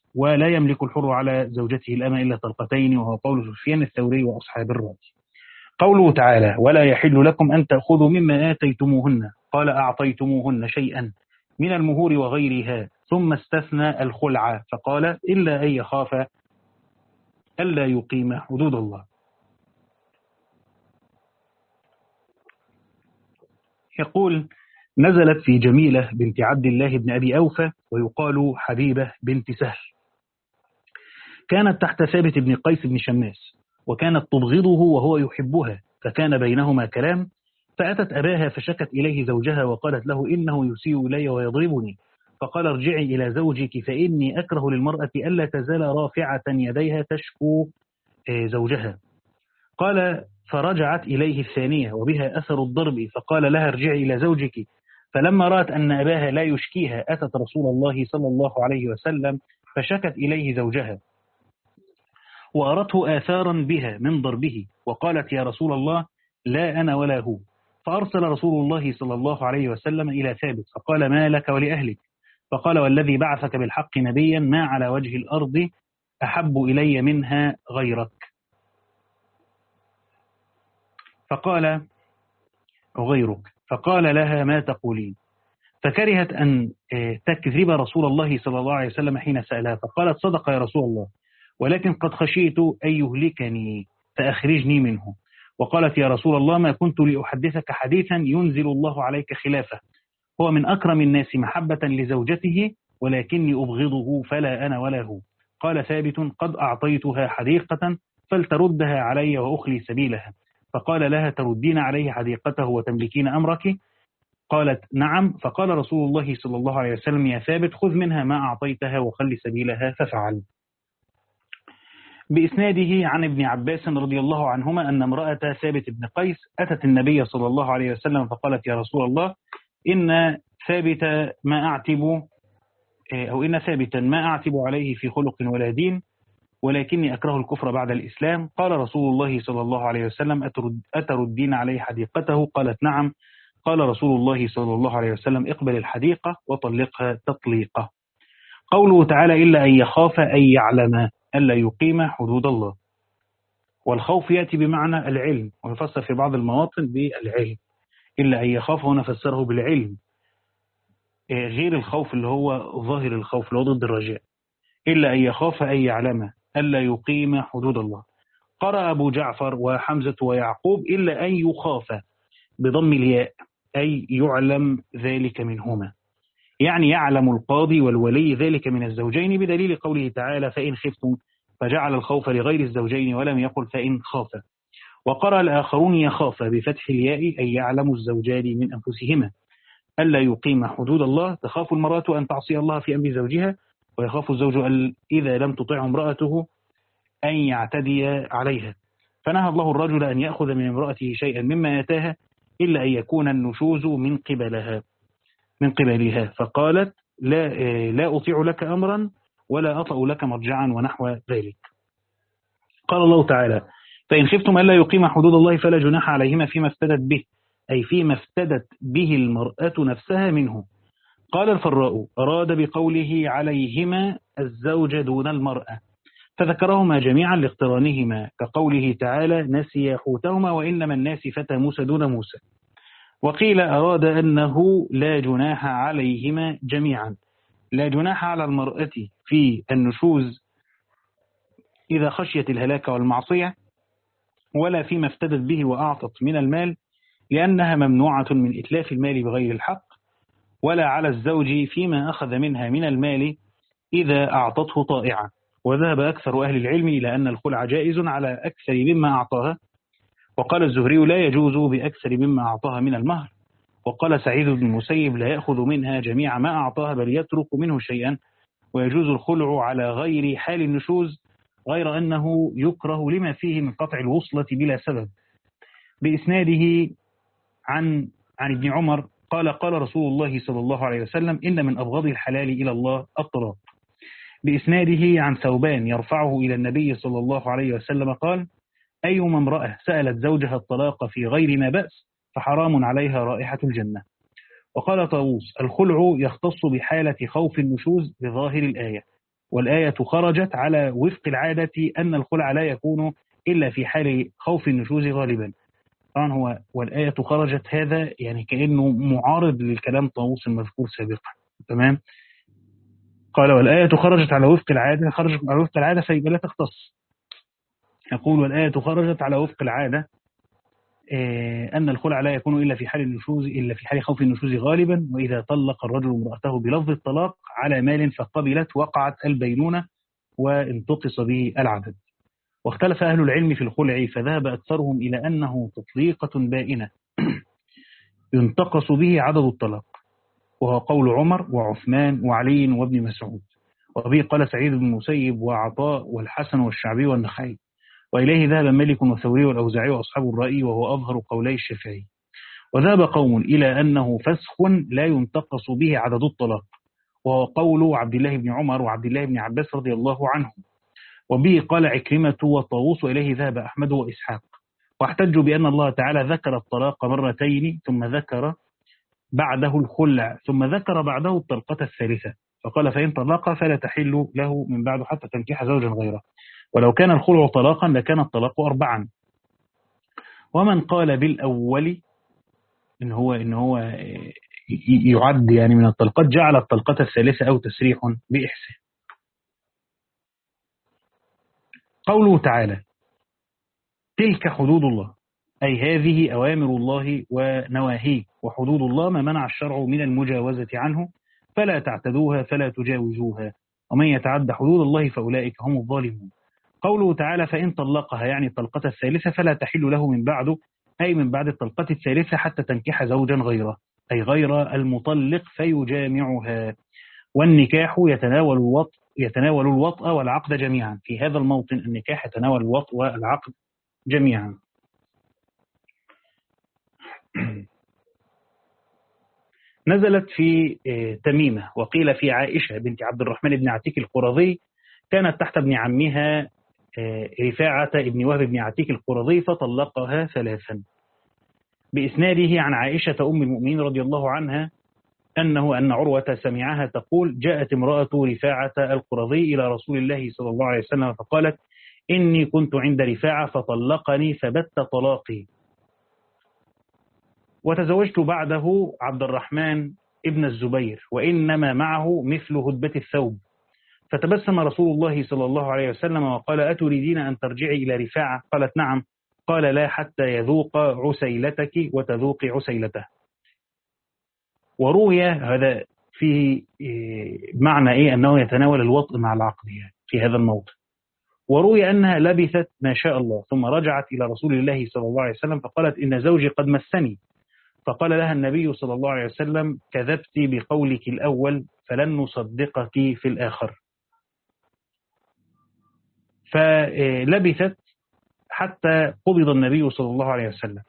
ولا يملك الحر على زوجته الأمة إلا طلقتين، وهو قول سفيان الثوري وأصحاب الرأي. قوله تعالى: ولا يحل لكم أن تأخذوا مما آتيتموهن، قال أعطيتموهن شيئا من المهور وغيرها، ثم استثنى الخلع فقال: إلا أن يخاف ألا يقيم حدود الله. يقول: نزلت في جميلة بنت عبد الله بن أبي أوفى ويقال حبيبة بنت سهل، كانت تحت ثابت بن قيس بن شماس، وكانت تبغضه وهو يحبها، فكان بينهما كلام، فأتت أباها فشكت إليه زوجها وقالت له: إنه يسيء إلي ويضربني، فقال: ارجعي إلى زوجك فإني أكره للمرأة ألا تزال رافعة يديها تشكو زوجها. قال: فرجعت إليه الثانية وبها أثر الضرب، فقال لها: ارجعي إلى زوجك. فلما رأت أن أباها لا يشكيها أتت رسول الله صلى الله عليه وسلم فشكت إليه زوجها، وأرته آثارا بها من ضربه، وقالت: يا رسول الله، لا أنا ولا هو. فأرسل رسول الله صلى الله عليه وسلم إلى ثابت فقال: ما لك ولأهلك؟ فقال: والذي بعثك بالحق نبيا ما على وجه الأرض أحب إلي منها غيرك. فقال: غيرك. فقال لها: ما تقولين؟ فكرهت أن تكذب رسول الله صلى الله عليه وسلم حين سألها، فقالت: صدق يا رسول الله، ولكن قد خشيت أن يهلكني فأخرجني منه. وقالت: يا رسول الله، ما كنت لأحدثك حديثا ينزل الله عليك خلافه، هو من أكرم الناس محبة لزوجته، ولكني أبغضه فلا أنا ولا هو. قال ثابت: قد أعطيتها حديقة فلتردها علي وأخلي سبيلها. فقال لها: تردين عليه حديقته وتملكين أمرك؟ قالت: نعم. فقال رسول الله صلى الله عليه وسلم: يا ثابت، خذ منها ما أعطيتها وخلي سبيلها. ففعل. بإسناده عن ابن عباس رضي الله عنهما أن امرأة ثابت بن قيس أتت النبي صلى الله عليه وسلم فقالت: يا رسول الله، إن ثابت ما أعتب أو إن ثابتا ما أعتب عليه في خلق ولا دين، ولكني أكره الكفر بعد الإسلام. قال رسول الله صلى الله عليه وسلم: أترد أتردين عليه حديقته؟ قالت: نعم. قال رسول الله صلى الله عليه وسلم: اقبل الحديقة وطلقها تطليقة. قوله تعالى: إلا أن يخاف أن يعلم ألا يقيم حدود الله. والخوف يأتي بمعنى العلم، ويفسر في بعض المواطن بالعلم. إلا أن يخاف هنا فسره بالعلم، غير الخوف اللي هو ظاهر الخوف اللي هو ضد الرجاء. إلا أن يخاف أن يعلم ألا يقيم حدود الله. قرأ أبو جعفر وحمزة ويعقوب: إلا أن يخاف بضم الياء، أي يعلم ذلك منهما، يعني يعلم القاضي والولي ذلك من الزوجين، بدليل قوله تعالى: فإن خفتم، فجعل الخوف لغير الزوجين ولم يقل فإن خاف. وقرأ الآخرون: يخاف بفتح الياء، أي يعلم الزوجان من أنفسهما ألا يقيم حدود الله. تخاف المرأة أن تعصي الله في أمر زوجها، ويخاف الزوج إذا لم تطعه امرأته أن يعتدي عليها، فنهى الله الرجل أن يأخذ من امرأته شيئا مما آتاها إلا أن يكون النشوز من قبلها من قبلها فقالت: لا, لا أطيع لك أمرا ولا أطأ لك مرجعا، ونحو ذلك. قال الله تعالى: فإن خفتم ألا يقيم حدود الله فلا جناح عليهما فيما افتدت به، أي فيما افتدت به المرأة نفسها منه. قال الفراء: أراد بقوله عليهما الزوج دون المرأة، فذكرهما جميعا لاقترانهما، كقوله تعالى: نسي حوتهما وإنما الناس فتى موسى دون موسى. وقيل أراد أنه لا جناح عليهما جميعا، لا جناح على المرأة في النشوز إذا خشيت الهلاك والمعصية، ولا فيما افتدت به وأعطت من المال، لأنها ممنوعة من إتلاف المال بغير الحق، ولا على الزوج فيما أخذ منها من المال إذا أعطته طائعة. وذهب أكثر أهل العلم إلى أن الخلع جائز على أكثر مما أعطاها، وقال الزهري: لا يجوز بأكثر مما أعطاها من المهر. وقال سعيد بن المسيب: لا يأخذ منها جميع ما أعطاها بل يترك منه شيئا، ويجوز الخلع على غير حال النشوز، غير أنه يكره لما فيه من قطع الوصلة بلا سبب. بإسناده عن عن ابن عمر قال: قال رسول الله صلى الله عليه وسلم: إن من أبغض الحلال إلى الله الطلاق. بإسناده عن ثوبان يرفعه إلى النبي صلى الله عليه وسلم قال: أيما امرأة سألت زوجها الطلاق في غير ما بأس فحرام عليها رائحة الجنة. وقال طاووس: الخلع يختص بحالة خوف النشوز بظاهر الآية، والآية خرجت على وفق العادة أن الخلع لا يكون إلا في حال خوف النشوز غالبا. طبعا هو والآية خرجت هذا يعني كأنه معارض للكلام طاووس المذكور سابقا. تمام. قال والآية خرجت على وفق العادة، خرجت على وفق العادة فيبقى لا تختص. يقول والآية خرجت على وفق العادة أن الخلع لا يكون إلا في حال النشوز إلا في حال خوف النشوز غالبا، وإذا طلق الرجل امرأته بلفظ الطلاق على مال فقبلت وقعت البينونة وانتقص به العدد. واختلف أهل العلم في الخلع، فذهب أكثرهم إلى أنه تطليقة بائنة ينتقص به عدد الطلاق، وهو قول عمر وعثمان وعلي وابن مسعود، وبه قال سعيد بن المسيب وعطاء والحسن والشعبي والنخعي، وإليه ذهب مالك والثوري والأوزاعي وأصحاب الرأي، وهو أظهر قولي الشافعي. وذهب قوم إلى أنه فسخ لا ينتقص به عدد الطلاق، وهو قول عبد الله بن عمر وعبد الله بن عباس رضي الله عنهم، وبه قال عكرمة وطاووس، وإليه ذهب أحمد وإسحاق. واحتجوا بأن الله تعالى ذكر الطلاق مرتين ثم ذكر بعده الخلع ثم ذكر بعده الطلقة الثالثة، فقال فإن طلق فلا تحل له من بعد حتى تنكح زوجا غيره، ولو كان الخلع طلاقا لكان الطلاق أربعا. ومن قال بالأول إن هو إن هو يعد يعني من الطلقات جعل الطلقة الثالثة أو تسريح بإحسان. قوله تعالى تلك حدود الله، أي هذه أوامر الله ونواهيه، وحدود الله ما منع الشرع من المجاوزة عنه، فلا تعتدوها فلا تجاوزوها، ومن يتعد حدود الله فأولئك هم الظالمون. قوله تعالى فإن طلقها يعني الطلقة الثالثة فلا تحل له من بعده، أي من بعد الطلقة الثالثة حتى تنكح زوجا غيره، أي غير المطلق فيجامعها. والنكاح يتناول الوطء يتناول الوطء والعقد جميعا، في هذا الموطن النكاح يتناول الوطء والعقد جميعا. نزلت في تميمة، وقيل في عائشة بنت عبد الرحمن بن عتيك القرظي، كانت تحت ابن عمها رفاعة ابن وهب بن عتيك القرظي فطلقها ثلاثا. بإسناده عن عائشة أم المؤمنين رضي الله عنها أنه أن عروة سمعها تقول جاءت امرأة رفاعة القرظي إلى رسول الله صلى الله عليه وسلم فقالت إني كنت عند رفاعة فطلقني فبت طلاقي، وتزوجت بعده عبد الرحمن ابن الزبير وإنما معه مثل هدبة الثوب. فتبسم رسول الله صلى الله عليه وسلم وقال أتريدين أن ترجعي إلى رفاعة؟ قالت نعم. قال لا حتى يذوق عسيلتك وتذوق عسيلته. وروي هذا فيه معنى إيه أنه يتناول الوطء مع العقد يعني في هذا الموضع. وروي أنها لبثت ما شاء الله ثم رجعت إلى رسول الله صلى الله عليه وسلم فقالت إن زوجي قد مسني، فقال لها النبي صلى الله عليه وسلم كذبت بقولك الأول فلن نصدقك في الآخر. فلبثت حتى قبض النبي صلى الله عليه وسلم،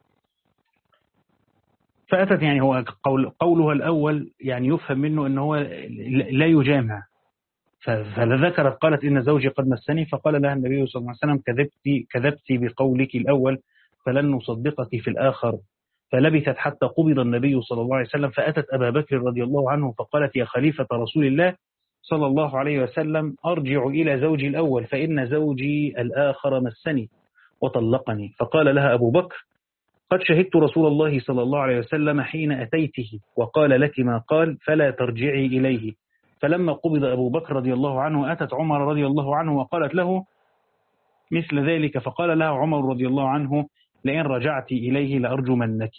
فأتت يعني هو قول قولها الأول يعني يفهم منه أنه هو لا يجامع، فذكرت قالت إن زوجي قد مسني، فقال لها النبي صلى الله عليه وسلم كذبت كذبت بقولك الأول فلن نصدقك في الآخر. فلبثت حتى قبض النبي صلى الله عليه وسلم، فأتت أبا بكر رضي الله عنه فقالت يا خليفة رسول الله صلى الله عليه وسلم أرجع إلى زوجي الأول فإن زوجي الآخر مسني وطلقني. فقال لها أبو بكر قد شهدت رسول الله صلى الله عليه وسلم حين أتيته وقال لك ما قال فلا ترجعي إليه. فلما قبض أبو بكر رضي الله عنه أتت عمر رضي الله عنه وقالت له مثل ذلك، فقال لها عمر رضي الله عنه لئن رجعت إليه لأرجمنك.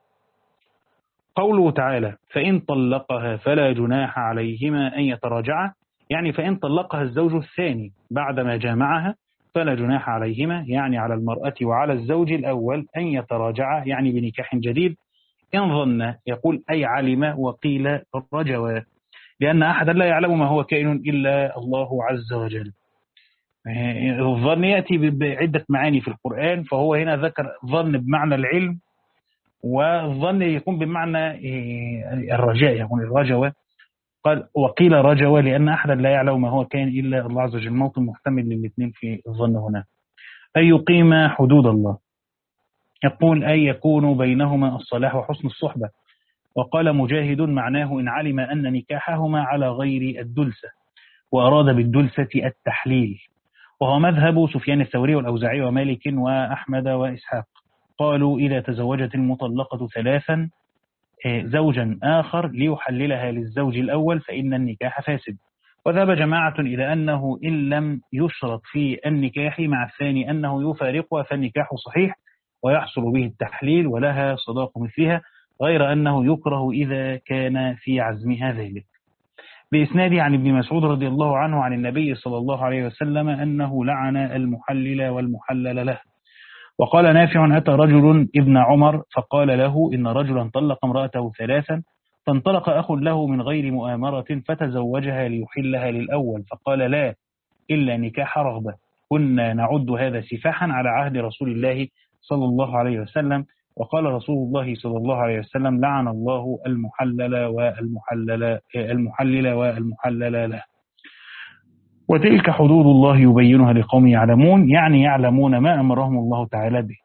قوله تعالى فإن طلقها فلا جناح عليهما أن يتراجعا، يعني فإن طلقها الزوج الثاني بعدما جامعها فلا جناح عليهما، يعني على المرأة وعلى الزوج الأول أن يتراجعا يعني بنكاح جديد إن ظن، يقول أي علم، وقيل رجوا، لأن أحدا لا يعلم ما هو كائن إلا الله عز وجل. الظن يأتي بعدة معاني في القرآن، فهو هنا ذكر ظن بمعنى العلم، والظن يكون بمعنى الرجاء يكون الرجوة. قال وقيل رجوة لأن أحدا لا يعلم ما هو كائن إلا الله عز وجل، موطن محتمل للاثنين في الظن هنا. أي يقيم حدود الله، يقول أي يكون بينهما الصلاح وحسن الصحبة. وقال مجاهد معناه إن علم أن نكاحهما على غير الدلسة. وأراد بالدلسة التحليل، وهو مذهب سفيان الثوري والأوزاعي ومالك وأحمد وإسحاق. قالوا إذا تزوجت المطلقة ثلاثا زوجا آخر ليحللها للزوج الأول فإن النكاح فاسد. وذهب جماعة إلى أنه إن لم يشرط في النكاح مع الثاني أنه يفارقها فالنكاح صحيح ويحصل به التحليل ولها صداق مثلها، غير أنه يكره إذا كان في عزمها ذلك. بإسناد عن ابن مسعود رضي الله عنه عن النبي صلى الله عليه وسلم أنه لعن المحلل والمحلل له. وقال نافع أتى رجل ابن عمر فقال له إن رجلا طلق امرأته ثلاثا، فانطلق أخ له من غير مؤامرة فتزوجها ليحلها للأول، فقال لا إلا نكاح رغبة. كنا نعد هذا سفاحا على عهد رسول الله صلى الله عليه وسلم. وقال رسول الله صلى الله عليه وسلم لعن الله المحلل والمحلل المحلل والمحلل له. وتلك حدود الله يبينها لقوم يعلمون، يعني يعلمون ما أمرهم الله تعالى به.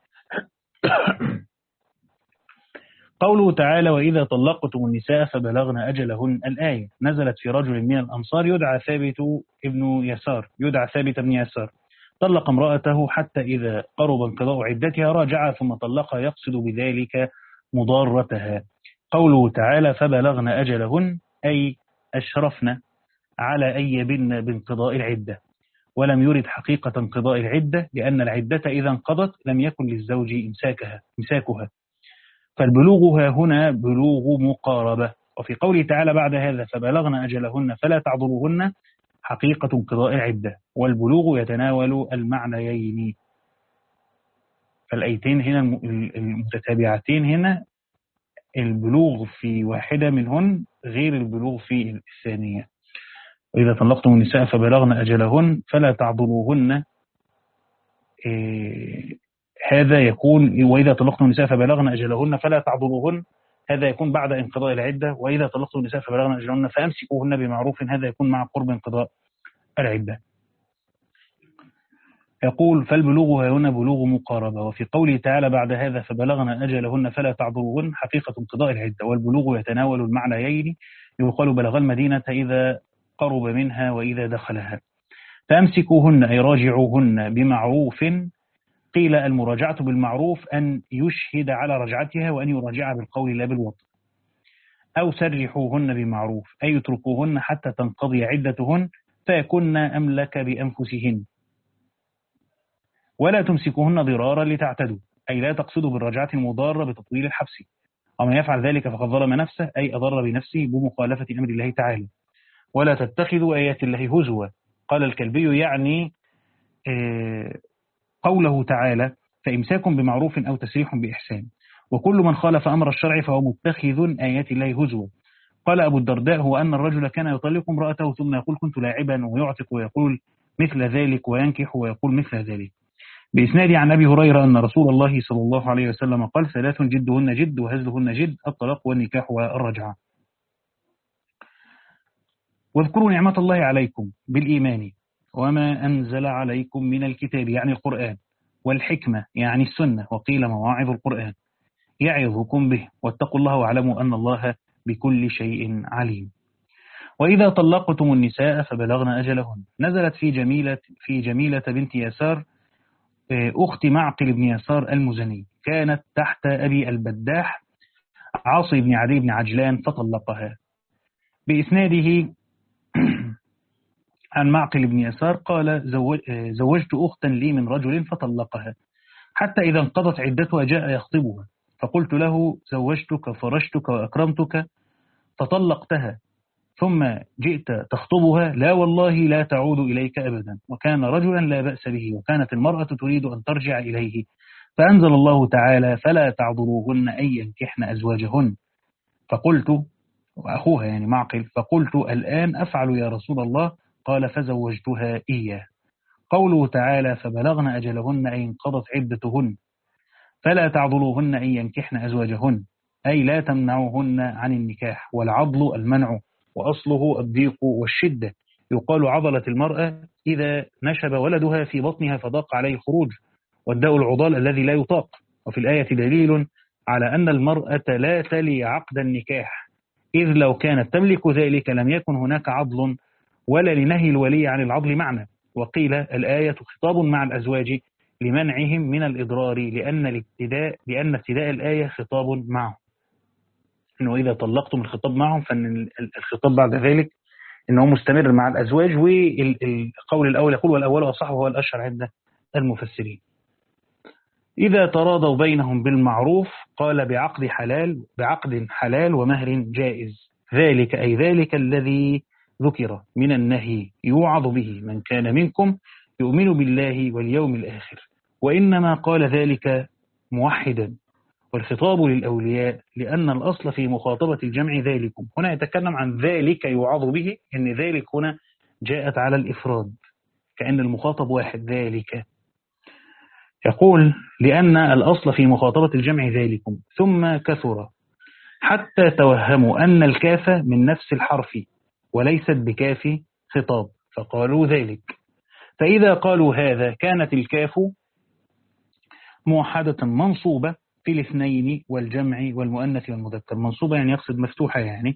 قوله تعالى وإذا طلقتم النساء فبلغن أجلهن، الآية نزلت في رجل من الأنصار يدعى ثابت ابن يسار يدعى ثابت ابن يسار طلق امرأته حتى إذا قرب انقضاء عدتها راجعها ثم طلقها يقصد بذلك مضارتها. قوله تعالى فبلغن أجلهن أي أشرفن على أن يبن بانقضاء العدة، ولم يرد حقيقة انقضاء العدة لأن العدة إذا انقضت لم يكن للزوج إمساكها إمساكها، فالبلوغ هنا بلوغ مقاربة. وفي قوله تعالى بعد هذا فبلغن أجلهن فلا تعضلوهن حقيقة انقضاء العدة، والبلوغ يتناول المعنيين. فالآيتين هنا المتتابعتين هنا البلوغ في واحدة منهن غير البلوغ في الثانية. وإذا طلقتم النساء فبلغن أجلهن فلا تعضلوهن، إيه هذا يكون وإذا طلقتم النساء فبلغن أجلهن فلا تعضلوهن، هذا يكون بعد انقضاء العدة. وإذا طلقتم النساء فبلغن أجلهن فأمسكوهن بمعروف، هذا يكون مع قرب انقضاء العدة. يقول فالبلوغ هنا بلوغ مقاربة. وفي قوله تعالى بعد هذا فبلغن أجلهن فلا تعضلوهن حقيقة انقضاء العدة، والبلوغ يتناول المعنيين. يقال بلغ المدينة إذا قرب منها وإذا دخلها. فأمسكوهن أي راجعوهن بمعروف. قيل المراجعة بالمعروف أن يشهد على رجعتها وأن يراجع بالقول لا بالوطن. أو سرحوهن بمعروف أي يتركوهن حتى تنقضي عدتهن فيكن أملك بأنفسهن. ولا تمسكوهن ضرارا لتعتدوا أي لا تقصدوا بالرجعة المضارة بتطويل الحبس، ومن يفعل ذلك فقد ظلم نفسه أي أضر بنفسه بمخالفة أمر الله تعالى. ولا تتخذوا آيات الله هزوا. قال الكلبي يعني قوله تعالى فإمساك بمعروف أو تسريح بإحسان، وكل من خالف أمر الشرع فهو متخذ آيات الله هزوا. قال أبو الدرداء هو أن الرجل كان يطلق امرأته ثم يقول كنت لاعبا ويعتق ويقول مثل ذلك وينكح ويقول مثل ذلك. بإسناد عن أبي هريرة أن رسول الله صلى الله عليه وسلم قال ثلاث جدهن جد وهزلهن جد الطلاق والنكاح والرجعة. واذكروا نعمة الله عليكم بالإيمان وما أنزل عليكم من الكتاب يعني القرآن، والحكمة يعني السنة، وقيل مواعظ القرآن يعظكم به، واتقوا الله واعلموا أن الله بكل شيء عليم. وإذا طلقتم النساء فبلغن أجلهن نزلت في جميلة في جميلة بنت يسار أخت معقل بن يسار المزني، كانت تحت أبي البداح عاصي بن علي بن عجلان فطلقها. بإسناده عن معقل بن يسار قال زوجت أختا لي من رجل فطلقها حتى إذا انقضت عدتها جاء يخطبها، فقلت له زوجتك فرشتك وأكرمتك فطلقتها ثم جئت تخطبها، لا والله لا تعود إليك أبدا. وكان رجلا لا بأس به، وكانت المرأة تريد أن ترجع إليه، فأنزل الله تعالى فلا تعذروهن أن ينكحن أزواجهن. فقلت وأخوها يعني معقل فقلت الآن أفعل يا رسول الله؟ قال فزوجتها إياه. قوله تعالى فبلغن أجلهن أي انقضت عدتهن فلا تعضلوهن أن ينكحن أزواجهن أي لا تمنعوهن عن النكاح، والعضل المنع وأصله الضيق والشدة. يقال عضلت المرأة إذا نشب ولدها في بطنها فضاق عليه الخروج، والداء العضال الذي لا يطاق. وفي الآية دليل على أن المرأة لا تلي عقد النكاح، إذ لو كانت تملك ذلك لم يكن هناك عضل ولا لنهي الولي عن العضل معنى. وقيل الآية خطاب مع الأزواج لمنعهم من الإضرار، لأن الابتداء لأن ابتداء الآية خطاب معهم، إنه إذا طلقتم الخطاب معهم، فإن الخطاب بعد ذلك إنه مستمر مع الأزواج. والقول الأول يقول والأول أصح وهو الأشهر عند المفسرين. إذا تراضوا بينهم بالمعروف قال بعقد حلال بعقد حلال ومهر جائز، ذلك أي ذلك الذي ذكر من النهي يوعظ به من كان منكم يؤمن بالله واليوم الآخر، وإنما قال ذلك موحدا، والخطاب للأولياء لأن الأصل في مخاطبة الجمع ذلكم. هنا يتكلم عن ذلك يوعظ به، إن ذلك هنا جاءت على الإفراد كأن المخاطب واحد ذلك. يقول لأن الأصل في مخاطبة الجمع ذلكم، ثم كثر حتى توهموا أن الكاف من نفس الحرف وليست بكاف خطاب فقالوا ذلك. فإذا قالوا هذا كانت الكاف موحدة منصوبة في الاثنين والجمع والمؤنث والمذكر. منصوبة يعني يقصد مفتوحة يعني،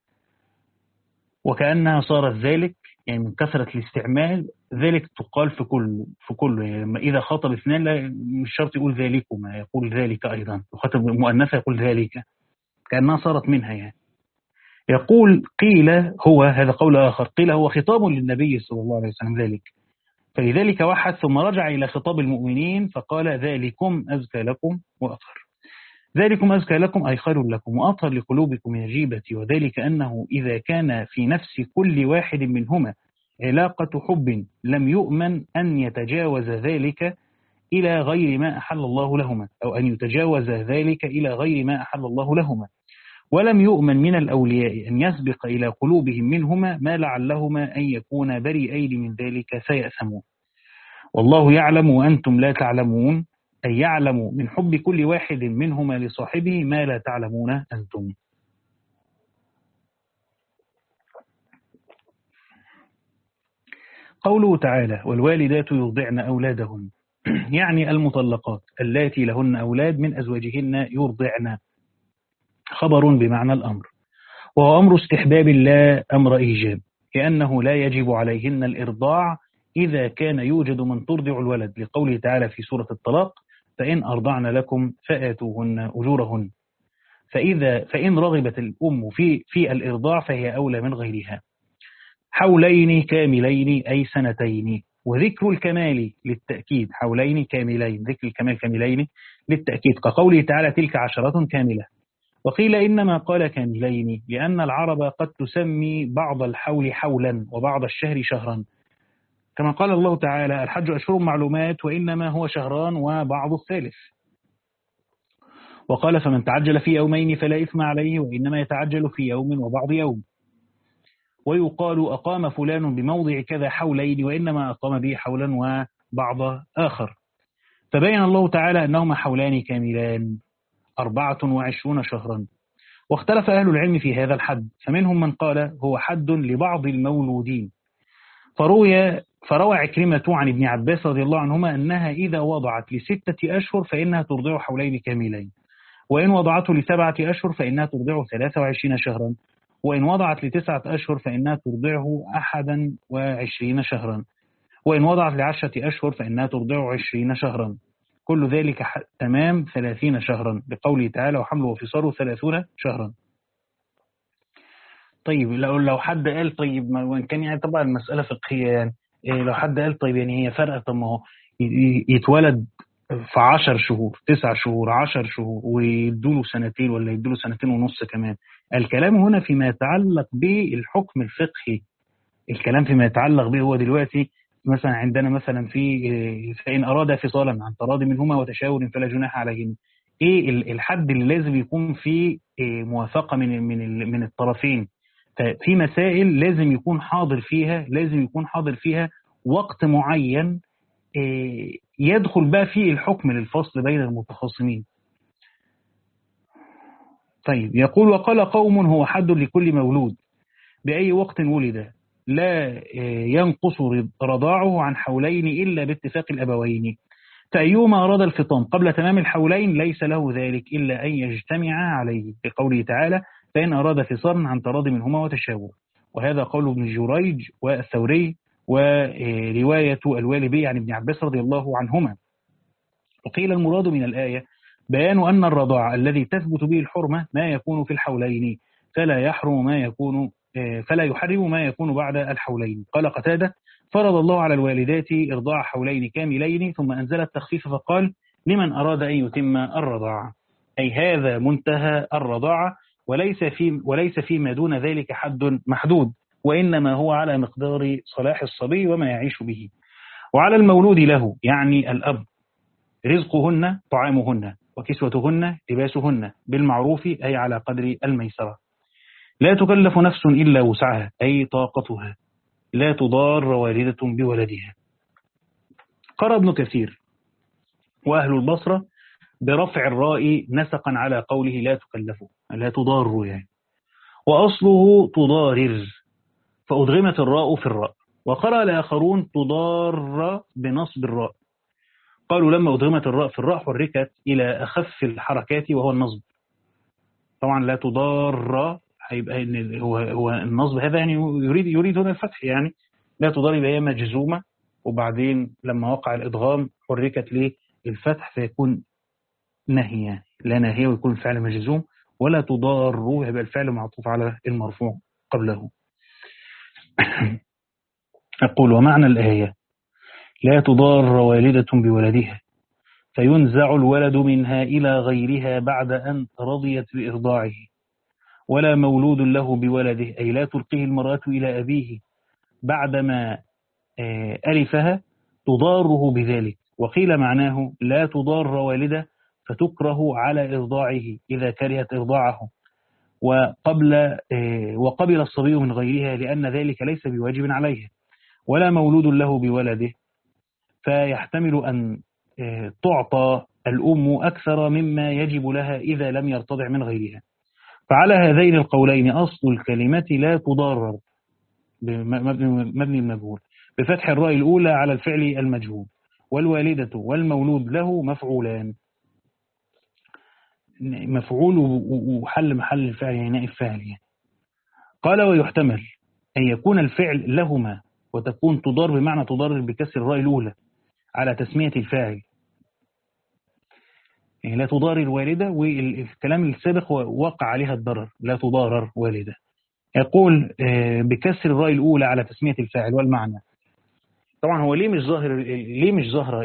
وكأنها صارت ذلك يعني من كثرة الاستعمال. ذلك تقال في كل في كله يعني، لما إذا خاطب اثنين لا مش شرط يقول ذلكما، يقول ذلك أيضا. يخاطب مؤنثة يقول ذلك، كأنها صارت منها يعني. يقول قيل هو هذا قول آخر، قيل هو خطاب للنبي صلى الله عليه وسلم ذلك، فلذلك وحد ثم رجع إلى خطاب المؤمنين فقال ذلكم أزكى لكم وأطهر. ذلكم أزكى لكم أي خير لكم وأطهر لقلوبكم يا جيبتي. وذلك أنه إذا كان في نفس كل واحد منهما علاقة حب لم يؤمن أن يتجاوز ذلك إلى غير ما أحل الله لهما، أو أن يتجاوز ذلك إلى غير ما أحل الله لهما. ولم يؤمن من الأولياء أن يسبق إلى قلوبهم منهما ما لعلهما أن يكون بريئين من ذلك فيأثموا. والله يعلم وأنتم لا تعلمون، أي يعلم من حب كل واحد منهما لصاحبه ما لا تعلمون أنتم. قوله تعالى والوالدات يرضعن أولادهن، يعني المطلقات اللاتي لهن أولاد من أزواجهن يرضعن، خبر بمعنى الأمر، وهو أمر استحباب لا أمر إيجاب، لأنه لا يجب عليهن الإرضاع إذا كان يوجد من ترضع الولد، لقوله تعالى في سورة الطلاق فإن أرضعن لكم فآتوهن أجورهن. فإذا فإن رغبت الأم في في الإرضاع فهي أولى من غيرها. حولين كاملين أي سنتين، وذكر الكمال للتأكيد، حولين كاملين ذكر الكمال كاملين للتأكيد، كقوله تعالى تلك عشرة كاملة. وقيل إنما قال كاملين لأن العرب قد تسمي بعض الحول حولا وبعض الشهر شهرا، كما قال الله تعالى الحج أشهر معلومات وإنما هو شهران وبعض الثالث. وقال فمن تعجل في يومين فلا إثم عليه وإنما يتعجل في يوم وبعض يوم. ويقال أقام فلان بموضع كذا حولين وإنما أقام به حولا وبعض آخر. فبين الله تعالى أنهما حولان كاملان أربعة وعشرون شهرا. واختلف أهل العلم في هذا الحد، فمنهم من قال هو حد لبعض المولودين، فروي فروى عكرمة عن ابن عباس رضي الله عنهما أنها إذا وضعت لستة أشهر فإنها ترضع حولين كاملين، وإن وضعته لسبعة أشهر فإنها ترضعه ثلاثة وعشرين شهرا، وإن وضعت لتسعة أشهر فإنها ترضعه أحدا وعشرين شهرا، وإن وضعت لعشرة أشهر فإنها ترضعه عشرين شهرا، كل ذلك تمام ثلاثين شهرا، بقوله تعالى وحمله وفصاله ثلاثون شهرا. طيب لو لو حد قال طيب ما وإن كان يعني طبعا المسألة فقهية يعني إيه، لو حد قال طيب يعني هي فرق، طب ما هو يتولد في عشر شهور تسع شهور عشر شهور ويدوله سنتين ولا يدوله سنتين ونص كمان. الكلام هنا فيما يتعلق بالحكم الفقهي، الكلام فيما يتعلق به هو دلوقتي مثلا عندنا مثلا في فإن أراد فصالا عن تراضي منهما وتشاور فلا جناح عليهم، ايه الحد اللي لازم يكون فيه موافقة من من من الطرفين. ففي مسائل لازم يكون حاضر فيها لازم يكون حاضر فيها وقت معين يدخل بقى فيه الحكم للفصل بين المتخاصمين. طيب يقول وقال قوم هو حد لكل مولود بأي وقت ولد لا ينقص رضاعه عن حولين إلا باتفاق الأبوين، فأيهما أراد الفطام قبل تمام الحولين ليس له ذلك إلا أن يجتمع عليه، بقوله تعالى فإن أراد فصالا عن تراضي منهما وتشاور. وهذا قول ابن جريج والثوري ورواية الوالبي عن ابن عباس رضي الله عنهما. وقيل المراد من الآية بيان أن الرضاع الذي تثبت به الحرمة ما يكون في الحولين، فلا يحرم ما يكون فلا يحرم ما يكون بعد الحولين. قال قتادة: فرض الله على الوالدات إرضاع حولين كاملين ثم أنزل التخفيف فقال: لمن أراد أن يتم الرضاعة، أي هذا منتهى الرضاعة، وليس في وليس فيما دون ذلك حد محدود، وإنما هو على مقدار صلاح الصبي وما يعيش به. وعلى المولود له يعني الأب رزقهن طعامهن وكسوتهن لباسهن بالمعروف، أي على قدر الميسرة. لا تكلف نفس إلا وسعها، أي طاقتها. لا تضار والدة بولدها. قرأ ابن كثير وأهل البصرة برفع الراء نسقا على قوله لا تكلف، لا تضار يعني، وأصله تضارر فأدغمت الراء في الراء. وقرأ الآخرون تضار بنصب الراء، قالوا لما أدغمت الراء في الراء حركت إلى أخف الحركات وهو النصب. طبعا لا تضار هيبقى إن هو هو النصب هذا يعني يريد يريد هنا الفتح، يعني لا تضار يبقى هي مجزومة، وبعدين لما وقع الإدغام حركت للفتح فيكون نهي، لا ناهية ويكون الفعل مجزوم. ولا تضار يبقى الفعل معطوف على المرفوع قبله. أقول: ومعنى الآية لا تضار والدة بولدها فينزع الولد منها إلى غيرها بعد أن رضيت بإرضاعه، ولا مولود له بولده، أي لا تلقيه المرأة إلى أبيه بعدما ألفها تضاره بذلك. وقيل معناه لا تضار والدة فتكره على إرضاعه إذا كرهت إرضاعه، وقبل وقبل الصبي من غيرها لأن ذلك ليس بواجب عليها. ولا مولود له بولده فيحتمل أن تعطى الأم أكثر مما يجب لها إذا لم يرتضع من غيرها. فعلى هذين القولين أصل الكلمة لا تضارر مبني المجهول بفتح الراء الأولى على الفعل المجهول، والوالدة والمولود له مفعولان، مفعول وحل محل الفعل يعني نائب فاعل يعني. قال: ويحتمل أن يكون الفعل لهما وتكون تضار بمعنى تضارر بكسر الراء الأولى على تسمية الفاعل، يعني لا تضار الوالدة، والكلام السابق وقع عليها الضرر لا تضارر والدة. يقول بكسر الراء الأولى على تسمية الفاعل والمعنى. طبعا هو ليه مش ظاهر، ليه مش ظاهرة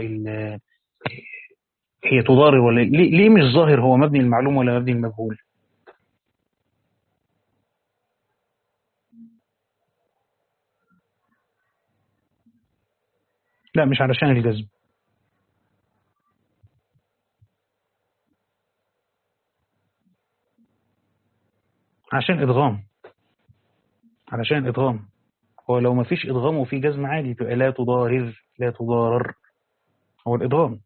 هي تضارر، ولا ليه مش ظاهر هو مبني المعلوم ولا مبني المجهول؟ لا مش علشان الجزم، عشان إدغام، علشان إدغام. هو لو ما فيش إدغام وفي جزم عادي تبقى لا تضارر، لا تضارر، هو الإدغام.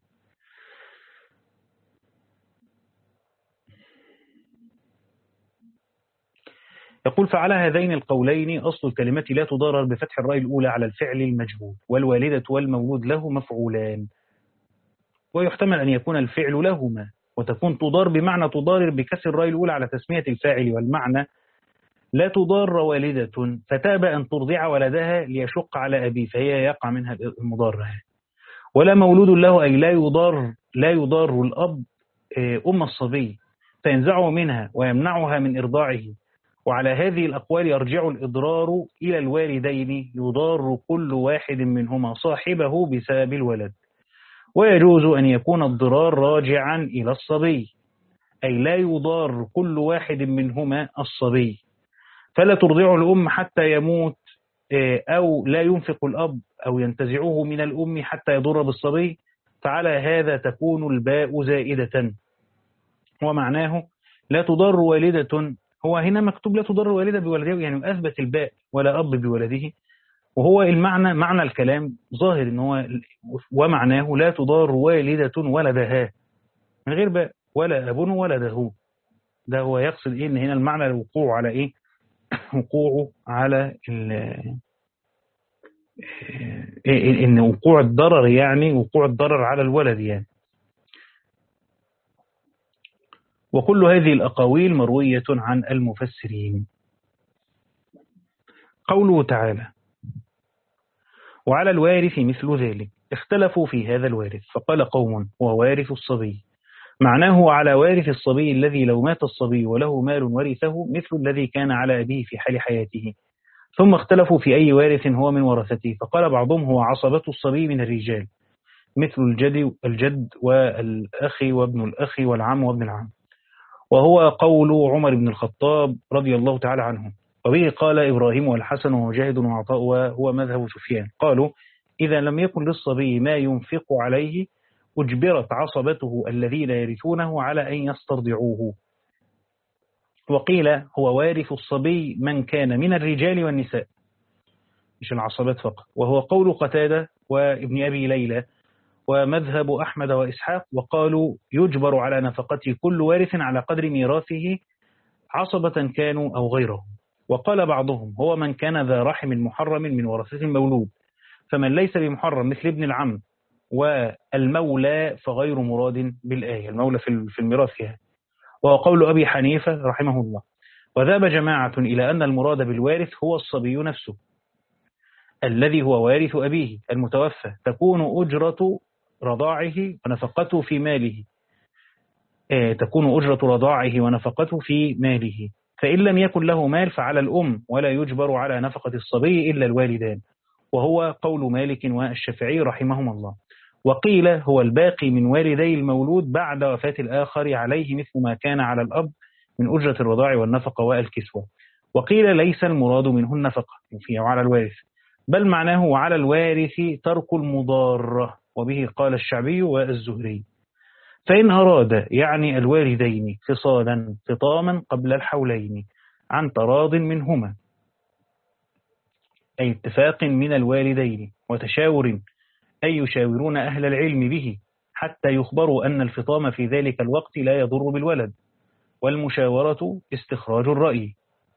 يقول: فعلى هذين القولين أصل الكلمة لا تضارر بفتح الراء الأولى على الفعل المجهول، والوالدة والمولود له مفعولان. ويحتمل أن يكون الفعل لهما وتكون تضار بمعنى تضارر بكسر الراء الأولى على تسمية الفاعل، والمعنى لا تضار والدة فتأبى أن ترضع ولدها ليشق على أبيه فهي يقع منها المضارة. ولا مولود له، أي لا يضار لا يضار الأب أم الصبي فينزعه منها ويمنعها من إرضاعه. وعلى هذه الأقوال يرجع الإضرار إلى الوالدين، يضار كل واحد منهما صاحبه بسبب الولد. ويجوز أن يكون الضرار راجعا إلى الصبي، أي لا يضار كل واحد منهما الصبي، فلا ترضع الأم حتى يموت، أو لا ينفق الأب أو ينتزعه من الأم حتى يضر بالصبي، فعلى هذا تكون الباء زائدة. ومعناه لا تضر والدة، هو هنا مكتوب لا تضر والدة بولده، يعني أثبت الباء ولا أب بولده، وهو المعنى معنى الكلام ظاهر إن هو ومعناه لا تضار والدة ولدها من غير باء، ولا أب ولده. ده هو يقصد إيه؟ إن هنا المعنى الوقوع على إيه؟ وقوعه على إن وقوع الضرر، يعني وقوع الضرر على الولد يعني. وكل هذه الأقاويل مروية عن المفسرين. قوله تعالى: وعلى الوارث مثل ذلك، اختلفوا في هذا الوارث، فقال قوم هو وارث الصبي، معناه على وارث الصبي الذي لو مات الصبي وله مال ورثه مثل الذي كان على أبيه في حال حياته. ثم اختلفوا في أي وارث هو من ورثته، فقال بعضهم هو عصبة الصبي من الرجال مثل الجد الجد والأخ وابن الأخ والعم وابن العم، وهو قول عمر بن الخطاب رضي الله تعالى عنه. وبه قال إبراهيم والحسن ومجاهد وعطاء وهو مذهب سفيان، قالوا إذا لم يكن للصبي ما ينفق عليه أجبرت عصبته الذين يرثونه على أن يسترضعوه. وقيل هو وارث الصبي من كان من الرجال والنساء، مش العصبات فقط، وهو قول قتادة وابن أبي ليلى ومذهب أحمد وإسحاق، وقالوا يجبر على نفقة كل وارث على قدر ميراثه عصبة كانوا أو غيره. وقال بعضهم هو من كان ذا رحم محرم من ورثة المولود، فمن ليس بمحرم مثل ابن العم والمولى فغير مراد بالآية، المولى في الميراث فيها. وهو قول أبي حنيفة رحمه الله. وذهب جماعة إلى أن المراد بالوارث هو الصبي نفسه الذي هو وارث أبيه المتوفى، تكون أجرة رضاعه ونفقته في ماله آه تكون أجرة رضاعه ونفقته في ماله، فإن لم يكن له مال فعلى الأم، ولا يجبر على نفقة الصبي إلا الوالدان، وهو قول مالك والشافعي رحمهم الله. وقيل هو الباقي من والدي المولود بعد وفاة الآخر عليه مثل ما كان على الأب من أجرة الرضاع والنفقة والكسوة. وقيل ليس المراد منه النفقة على الوارث، بل معناه على الوارث ترك المضارة، وبه قال الشعبي والزهري. فإن أراد يعني الوالدين فصالا فطاما قبل الحولين عن تراض منهما، أي اتفاق من الوالدين وتشاور، أي يشاورون أهل العلم به حتى يخبروا أن الفطام في ذلك الوقت لا يضر بالولد، والمشاورة استخراج الرأي،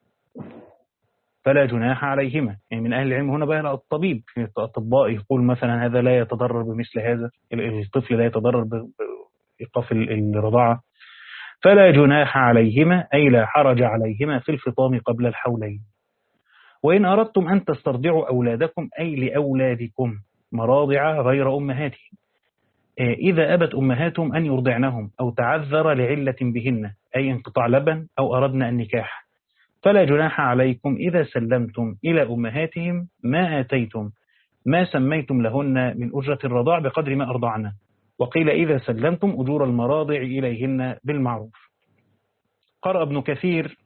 فلا جناح عليهما. يعني من أهل العلم هنا بقى الطبيب في الأطباء يقول مثلا هذا لا يتضرر بمثل هذا، الطفل لا يتضرر بإيقاف الرضاعة، فلا جناح عليهما أي لا حرج عليهما في الفطام قبل الحولين. وإن أردتم أن تسترضعوا أولادكم أي لأولادكم مراضع غير أمهاتهم، إذا أبت أمهاتهم أن يرضعنهم أو تعذر لعلة بهن أي انقطاع لبن أو أردنا النكاح، فلا جناح عليكم إذا سلمتم إلى أمهاتهم ما آتيتم ما سميتم لهن من أجرة الرضاع بقدر ما أرضعنا. وقيل إذا سلمتم أجور المراضع إليهن بالمعروف. قرأ ابن كثير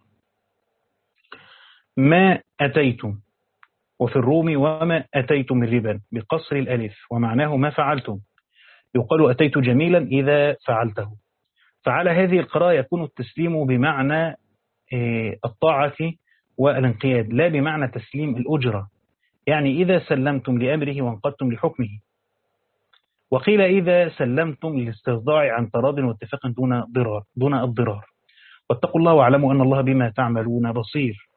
ما أتيتم، وفي الروم وما أتيتم من ربا بقصر الألف، ومعناه ما فعلتم، يقال أتيت جميلا إذا فعلته. فعلى هذه القراءة يكون التسليم بمعنى الطاعة والانقياد، لا بمعنى تسليم الأجرة، يعني إذا سلمتم لأمره وانقدتم لحكمه. وقيل إذا سلمتم للاسترضاع عن تراض واتفاق دون ضرار دون الضرار. واتقوا الله واعلموا أن الله بما تعملون بصير.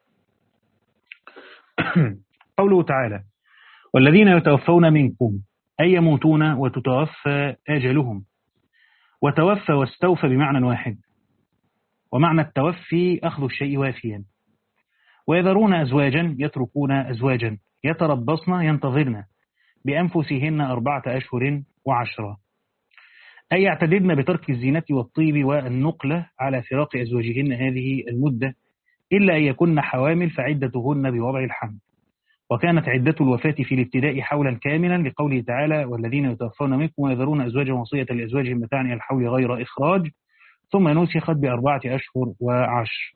قوله تعالى: والذين يتوفون منكم أي يموتون وتتوفى أجلهم. وتوفى واستوفى بمعنى واحد، ومعنى التوفي أخذ الشيء وافيا. ويذرون أزواجا يتركون أزواجا يتربصن ينتظرن بأنفسهن أربعة أشهر وعشرة، أي يعتددن بترك الزينة والطيب والنقلة على فراق أزواجهن هذه المدة، إلا أن يكن حوامل فعدتهن بوضع الحمل. وكانت عدة الوفاة في الابتداء حولا كاملا لقوله تعالى: والذين يتوفون منكم ويذرون أزواجا وصية لأزواجهم متاعا إلى الحول غير إخراج، ثم نسخت بأربعة أشهر وعشر.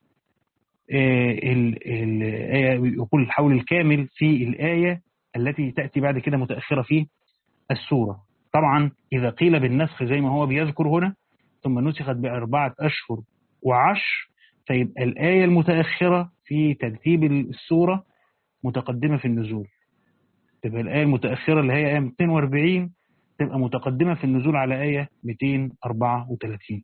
يقول الحول الكامل في الآية التي تأتي بعد كده متأخرة في السورة. طبعا إذا قيل بالنسخ زي ما هو بيذكر هنا ثم نسخت بأربعة أشهر وعشر، فيبقى الآية المتأخرة في ترتيب السورة متقدمة في النزول، تبقى الآية المتأخرة اللي هي آية مئتين وأربعين تبقى متقدمة في النزول على آية مئتين وأربعة وثلاثين،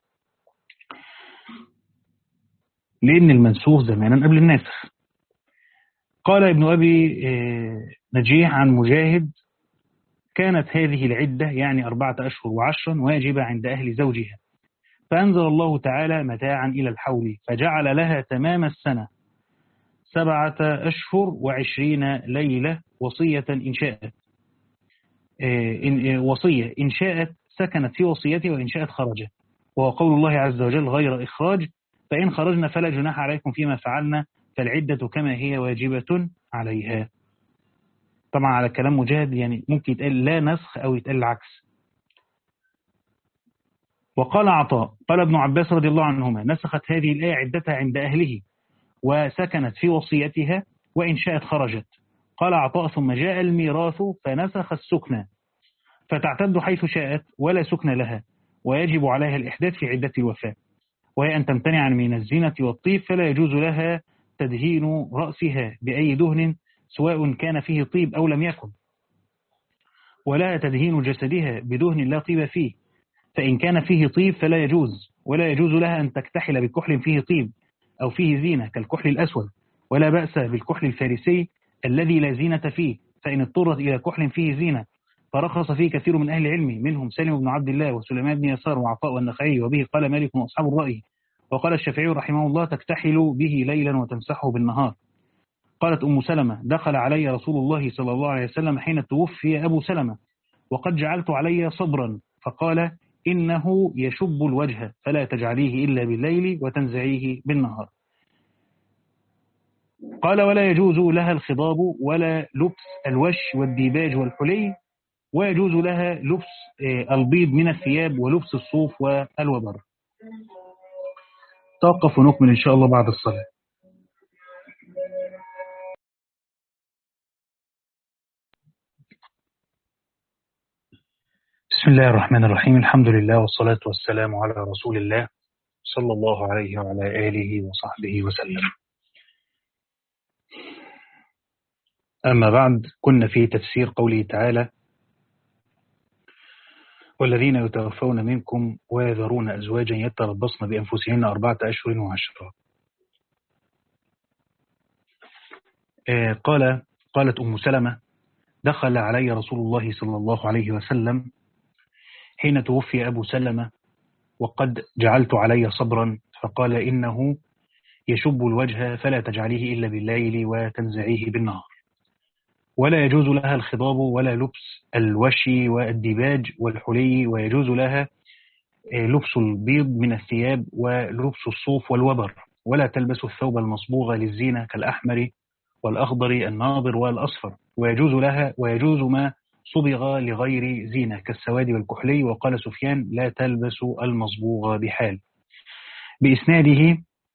لأن المنسوخ زمانا قبل الناسخ. قال ابن أبي نجيح عن مجاهد: كانت هذه العدة يعني أربعة أشهر وعشرا واجبة عند أهل زوجها، فأنزل الله تعالى متاعا إلى الحول فجعل لها تمام السنة سبعة أشهر وعشرين ليلة وصية إن شاءت. إن وصية إن شاءت سكنت في وصيته وإن شاءت خرجت، وهو قول الله عز وجل غير إخراج، فإن خرجنا فلا جناح عليكم فيما فعلنا فالعدة كما هي واجبة عليها. طبعا على كلام مجاهد يعني ممكن يتقال لا نسخ أو يتقال العكس. وقال عطاء قال ابن عباس رضي الله عنهما نسخت هذه الآية عدتها عند أهله وسكنت في وصيتها وإن شاءت خرجت. قال عطاء ثم جاء الميراث فنسخ السكنى فتعتد حيث شاءت ولا سكن لها، ويجب عليها الإحداث في عدة الوفاة، وهي أن تمتنع من الزينة والطيب، فلا يجوز لها تدهين رأسها بأي دهن سواء كان فيه طيب أو لم يكن، ولا تدهين جسدها بدهن لا طيب فيه، فإن كان فيه طيب فلا يجوز، ولا يجوز لها أن تكتحل بكحل فيه طيب أو فيه زينة كالكحل الأسود، ولا بأس بالكحل الفارسي الذي لا زينة فيه، فإن اضطرت إلى كحل فيه زينة فرخص فيه كثير من أهل العلم منهم سالم بن عبد الله وسليمان بن يسار وعطاء والنخعي، وبه قال مالك وأصحاب الرأي. وقال الشافعي رحمه الله تكتحل به ليلا وتمسحه بالنهار. قالت أم سلمة دخل علي رسول الله صلى الله عليه وسلم حين توفي أبو سلمة وقد جعلت علي صبرا، فقال إنه يشب الوجه فلا تجعليه إلا بالليل وتنزعيه بالنهار. قال ولا يجوز لها الخضاب ولا لبس الوش والديباج والحلي، ويجوز لها لبس البيض من الثياب ولبس الصوف والوبر. توقف ونكمل إن شاء الله بعد الصلاة. بسم الله الرحمن الرحيم، الحمد لله والصلاة والسلام على رسول الله صلى الله عليه وعلى آله وصحبه وسلم. أما بعد، كنا في تفسير قوله تعالى والذين يتوفون منكم ويذرون أزواجا يتربصن بأنفسهن أربعة أشهر وعشرة. آه قال قالت أم سلمة دخل علي رسول الله صلى الله عليه وسلم حين توفي أبو سلمة وقد جعلت علي صبرا، فقال إنه يشب الوجه فلا تجعليه إلا بالليل وتنزعيه بالنهار، ولا يجوز لها الخضاب ولا لبس الوشي والديباج والحلي، ويجوز لها لبس البيض من الثياب ولبس الصوف والوبر، ولا تلبس الثوب المصبوغ للزينة كالأحمر والأخضر الناظر والأصفر، ويجوز لها ويجوز ما صبغ لغير زينة كالسواد والكحلي. وقال سفيان لا تلبس المصبوغ بحال. بإسناده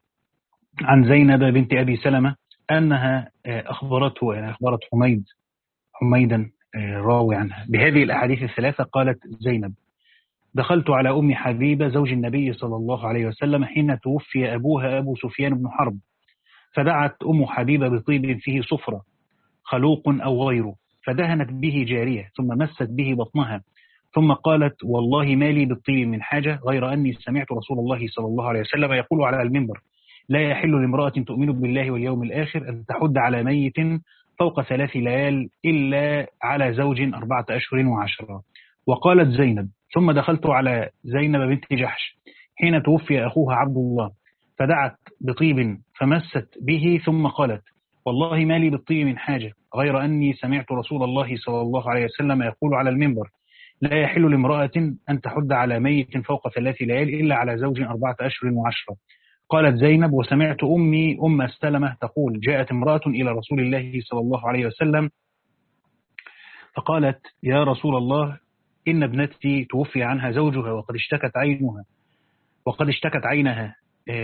عن زينب بنت أبي سلمة أنها أخبرته يعني أخبرت حميد حميدا راوي عنها بهذه الأحاديث الثلاثة. قالت زينب دخلت على أم حبيبة زوج النبي صلى الله عليه وسلم حين توفي أبوها أبو سفيان بن حرب، فدعت أم حبيبة بطيب فيه صفرة خلوق أو غيره، فدهنت به جارية ثم مست به بطنها، ثم قالت والله ما لي بالطيب من حاجة غير أني سمعت رسول الله صلى الله عليه وسلم يقول على المنبر لا يحل لامرأة تؤمن بالله واليوم الآخر أن تحد على ميت فوق ثلاث ليال إلا على زوج أربعة أشهر وعشرة. وقالت زينب ثم دخلت على زينب بنت جحش حين توفي أخوها عبد الله، فدعت بطيب فمست به ثم قالت والله ما لي بالطيب من حاجة غير أني سمعت رسول الله صلى الله عليه وسلم يقول على المنبر لا يحل لامرأة أن تحد على ميت فوق ثلاث ليال إلا على زوج أربعة أشهر وعشرة. قالت زينب وسمعت أمي أم سلمة تقول جاءت امرأة إلى رسول الله صلى الله عليه وسلم فقالت يا رسول الله إن ابنتي توفي عنها زوجها وقد اشتكت عينها وقد اشتكت عينها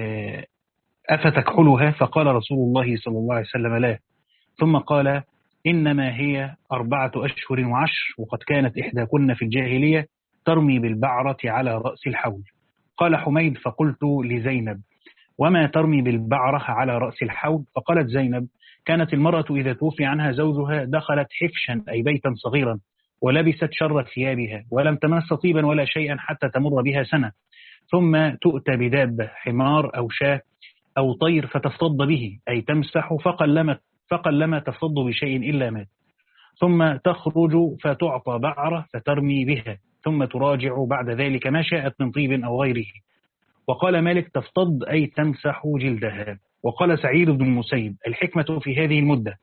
أفتكحلها؟ فقال رسول الله صلى الله عليه وسلم لا، ثم قال إنما هي أربعة أشهر وعشر، وقد كانت إحداكن في الجاهلية ترمي بالبعرة على رأس الحول. قال حميد فقلت لزينب وما ترمي بالبعرة على رأس الحول؟ فقالت زينب كانت المرأة إذا توفي عنها زوجها دخلت حفشا أي بيتا صغيرا ولبست شر ثيابها ولم تمس طيبا ولا شيئا حتى تمر بها سنة، ثم تؤتى بدابة حمار أو شاة أو طير فتفتض به أي تمسح، فقلما فقلما تفتض بشيء إلا مات، ثم تخرج فتعطى بعرة فترمي بها، ثم تراجع بعد ذلك ما شاءت من طيب أو غيره. وقال مالك تفتض أي تمسح جلدها. وقال سعيد بن المسيب الحكمة في هذه المدة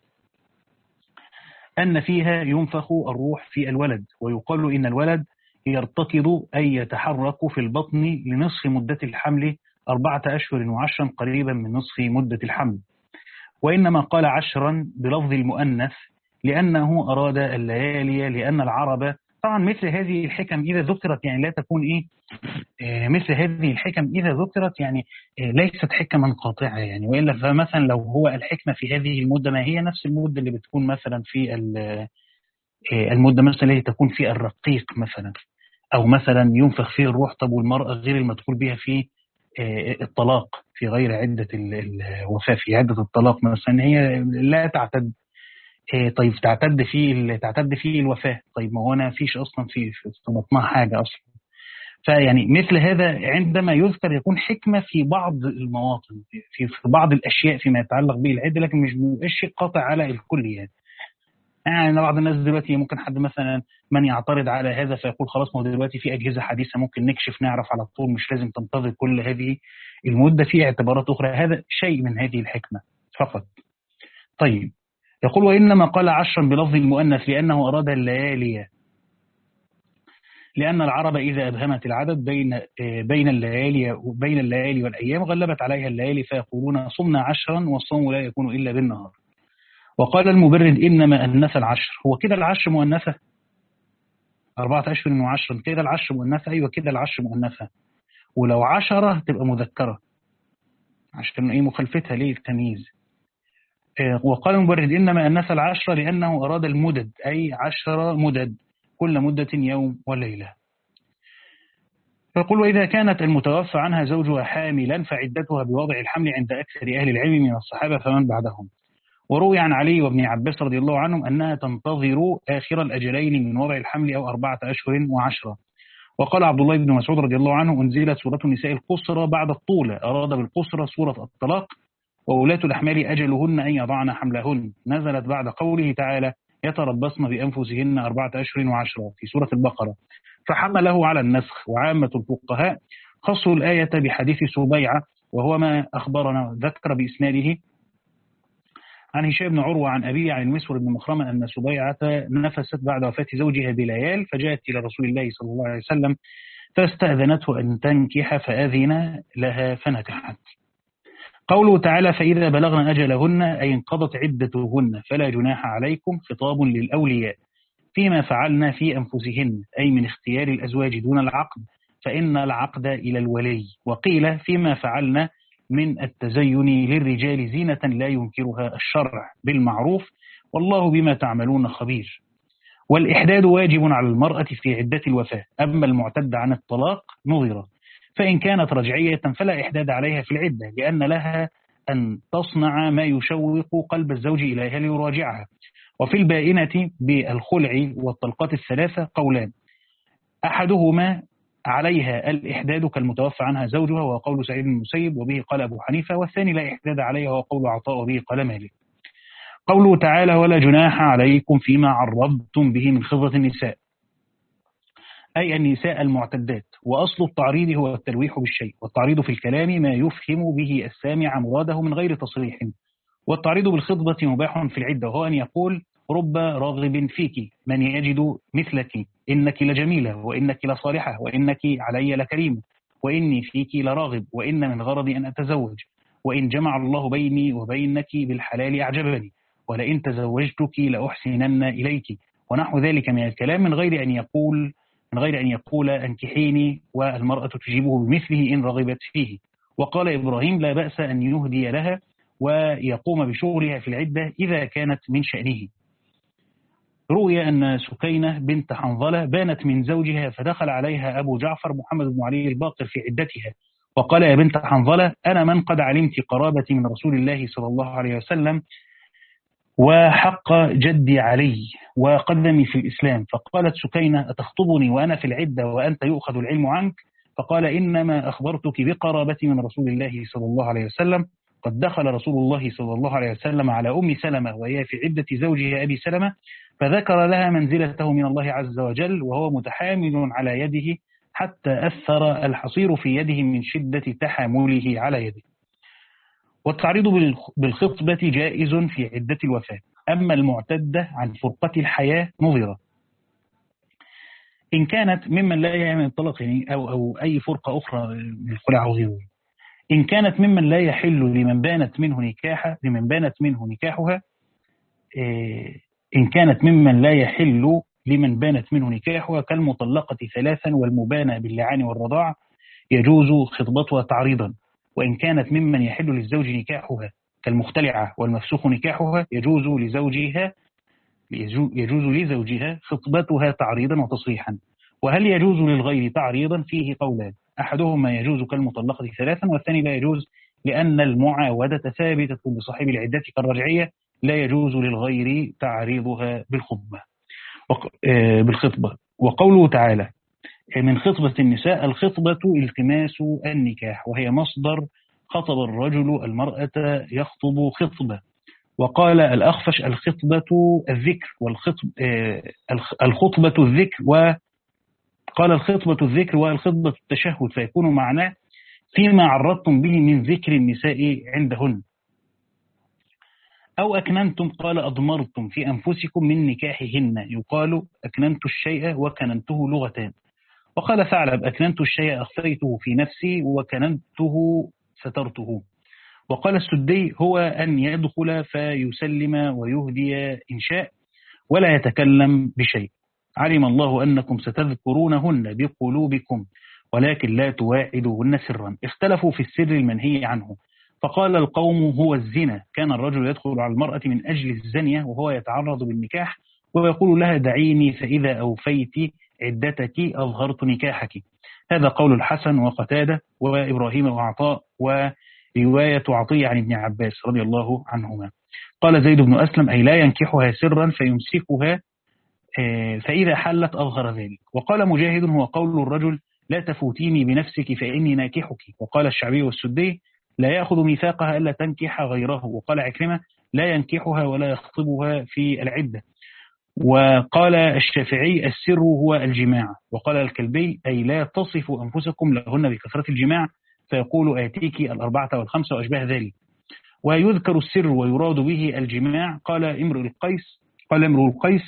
أن فيها ينفخ الروح في الولد، ويقال إن الولد يرتكض أي يتحرك في البطن لنصف مدة الحمل أربعة أشهر وعشرا قريبا من نصف مدة الحمل. وإنما قال عشرا بلفظ المؤنث لأنه أراد الليالي، لأن العرب طبعا مثل هذه الحكم إذا ذكرت يعني لا تكون إيه آه مثل هذه الحكم إذا ذكرت يعني آه ليست حكما قاطعة يعني، وإلا فمثلا لو هو الحكمة في هذه المدة ما هي نفس المدة اللي بتكون مثلا في آه المدة مثلا اللي تكون في الرقيق مثلا، أو مثلا ينفخ فيه الروح. طب والمرأة غير المدخول بها في آه الطلاق في غير عدة الوفاة، في عدة الطلاق مثلا هي لا تعتد. طيب تعتد فيه تعتد فيه الوفاة، طيب ما هو انا فيش اصلا في في بطنها حاجه اصلا. فيعني مثل هذا عندما يذكر يكون حكمه في بعض المواطن، في في بعض الاشياء فيما يتعلق به العده، لكن مش شيء قاطع على الكل يعني. يعني بعض الناس دلوقتي ممكن حد مثلا من يعترض على هذا فيقول خلاص ما هو دلوقتي في اجهزه حديثه ممكن نكشف نعرف على طول، مش لازم تنتظر كل هذه المده، في اعتبارات اخرى. هذا شيء من هذه الحكمه فقط. طيب يقول وإنما قال عشرا بلفظ المؤنث لأنه أراد الليالي، لأن العرب إذا أبهمت العدد بين بين الليالي بين الليالي والأيام غلبت عليها الليالي فيقولون صمنا عشرا والصوم لا يكون إلا بالنهار. وقال المبرد إنما أنث العشر، هو كده العشر مؤنثة أربعة أشهر وعشرا، كده العشر مؤنثة، أيوة كده العشر مؤنثة، ولو عشرة تبقى مذكرة عشان إيه مخالفتها ليه التمييز. وقال المبرد إنما أنث العشر لأنه أراد المدد، أي عشر مدد كل مدة يوم وليلة. فيقول وإذا كانت المتوفى عنها زوجها حاملا فعدتها بوضع الحمل عند أكثر أهل العلم من الصحابة فمن بعدهم. وروي عن علي وابن عباس رضي الله عنهم أنها تنتظر آخر الأجلين من وضع الحمل أو أربعة أشهر وعشرة. وقال عبد الله بن مسعود رضي الله عنه أنزلت سورة النساء القصرى بعد الطولة، أراد بالقصرى سورة الطلاق، وولاة الأحمال أجلهن أن يضعن حملهن، نزلت بعد قوله تعالى يتربصن بأنفسهن أربعة أشهر وعشرة في سورة البقرة، فحمله على النسخ. وعامة الفقهاء خصوا الآية بحديث سبيعة وهو ما أخبرنا ذكر بإسناده عن هشام بن عروة عن أبيه عن المسور بن مخرمة أن سبيعة نفست بعد وفاة زوجها بليال فجاءت إلى رسول الله صلى الله عليه وسلم فاستأذنته أن تنكح فأذن لها فنكحت. قوله تعالى فإذا بلغن أجلهن أي انقضت عدتهن فلا جناح عليكم، خطاب للأولياء فيما فعلنا في أنفسهن أي من اختيار الأزواج دون العقد، فإن العقد إلى الولي. وقيل فيما فعلنا من التزين للرجال زينة لا ينكرها الشرع بالمعروف والله بما تعملون خبير. والإحداد واجب على المرأة في عدة الوفاة، أما المعتد عن الطلاق نظر، فإن كانت رجعية فلا إحداد عليها في العدة لأن لها أن تصنع ما يشوق قلب الزوج إليها ليراجعها. وفي البائنة بالخلع والطلقات الثلاثة قولان، أحدهما عليها الإحداد كالمتوفى عنها زوجها وقول سعيد بن المسيب وبه قال أبو حنيفة، والثاني لا إحداد عليها وقول عطاء وبه قال مالك. قوله تعالى ولا جناح عليكم فيما عرضتم به من خطبة النساء، أي النساء المعتدات. وأصل التعريض هو التلويح بالشيء، والتعريض في الكلام ما يفهم به السامع مراده من غير تصريح. والتعريض بالخطبة مباح في العدة، وهو أن يقول رب راغب فيك من يجد مثلك، إنك لجميلة وإنك لصالحة وإنك علي لكريم وإني فيك لراغب وإن من غرضي أن أتزوج، وإن جمع الله بيني وبينك بالحلال أعجبني، ولئن تزوجتك لأحسنن إليك، ونحو ذلك من الكلام من غير أن يقول من غير أن يقول أنكحيني والمرأة تجيبه بمثله إن رغبت فيه. وقال إبراهيم لا بأس أن يهدي لها ويقوم بشغلها في العدة إذا كانت من شأنه. روي أن سكينة بنت حنظلة بانت من زوجها فدخل عليها أبو جعفر محمد بن علي الباقر في عدتها وقال يا بنت حنظلة أنا من قد علمت قرابتي من رسول الله صلى الله عليه وسلم وحق جدي علي وقدمي في الإسلام. فقالت سكينة أتخطبني وأنا في العدة وأنت يؤخذ العلم عنك؟ فقال إنما أخبرتك بقرابتي من رسول الله صلى الله عليه وسلم، قد دخل رسول الله صلى الله عليه وسلم على أم سلمة وهي في عدة زوجها أبي سلمة فذكر لها منزلته من الله عز وجل وهو متحامل على يده حتى أثر الحصير في يده من شدة تحامله على يده. والتعريض بالخطبة جائز في عدة الوفاة، أما المعتدة عن فرقة الحياة نظرة إن كانت ممن لا يعمل الطلاق أو, أو أي فرقة أخرى من الخلع أو غيره. إن كانت ممن لا يحل لمن بانت منه نكاحها لمن بانت منه نكاحها إن كانت ممن لا يحل لمن بانت منه نكاحها كالمطلقة ثلاثا والمبانة باللعان والرضاع يجوز خطبتها تعريضا. وإن كانت ممن يحل للزوج نكاحها كالمختلعة والمفسوخ نكاحها يجوز لزوجها يجوز لزوجها خطبتها تعريضا وتصريحا. وهل يجوز للغير تعريضا؟ فيه قولان، أحدهما يجوز كالمطلقة ثلاثا، والثاني لا يجوز لأن المعاودة ثابتة بصاحب العدة كالرجعية، لا يجوز للغير تعريضها بالخطبة بالخطبة. وقوله تعالى من خطبة النساء، الخطبة التماس النكاح، وهي مصدر خطب الرجل المرأة يخطب خطبة. وقال الأخفش الخطبة الذكر والخطب الخطبة الذكر وقال الخطبة الذكر والخطبة التشهد، فيكون معناه فيما عرضتم به من ذكر النساء عندهن. أو أكننتم، قال أضمرتم في أنفسكم من نكاحهن، يقال أكننت الشيء وكننته لغتان. وقال ثعلب أكننت الشيء أخفيته في نفسي وكننته سترته. وقال السدي هو أن يدخل فيسلم ويهدي إن شاء ولا يتكلم بشيء. علم الله أنكم ستذكرونهن بقلوبكم ولكن لا تواعدوهن سرا. اختلفوا في السر المنهي عنه، فقال القوم هو الزنا، كان الرجل يدخل على المرأة من أجل الزنية وهو يتعرض بالنكاح ويقول لها دعيني فإذا أوفيت عدتك أظهرت نكاحك. هذا قول الحسن وقتادة وإبراهيم وعطاء ورواية عطية عن ابن عباس رضي الله عنهما. قال زيد بن أسلم أي لا ينكحها سرا فيمسكها فإذا حلت أظهر ذلك. وقال مجاهد هو قول الرجل لا تفوتيني بنفسك فإني ناكحك. وقال الشعبي والسدي لا يأخذ ميثاقها ألا تنكح غيره. وقال عكرمة لا ينكحها ولا يخطبها في العدة. وقال الشافعي السر هو الجماع. وقال الكلبي أي لا تصفوا أنفسكم لهن بكثرة الجماع فيقول آتيك الأربعة والخمسة وأشباه ذلك. ويذكر السر ويراد به الجماع. قال امرؤ القيس قال امرؤ القيس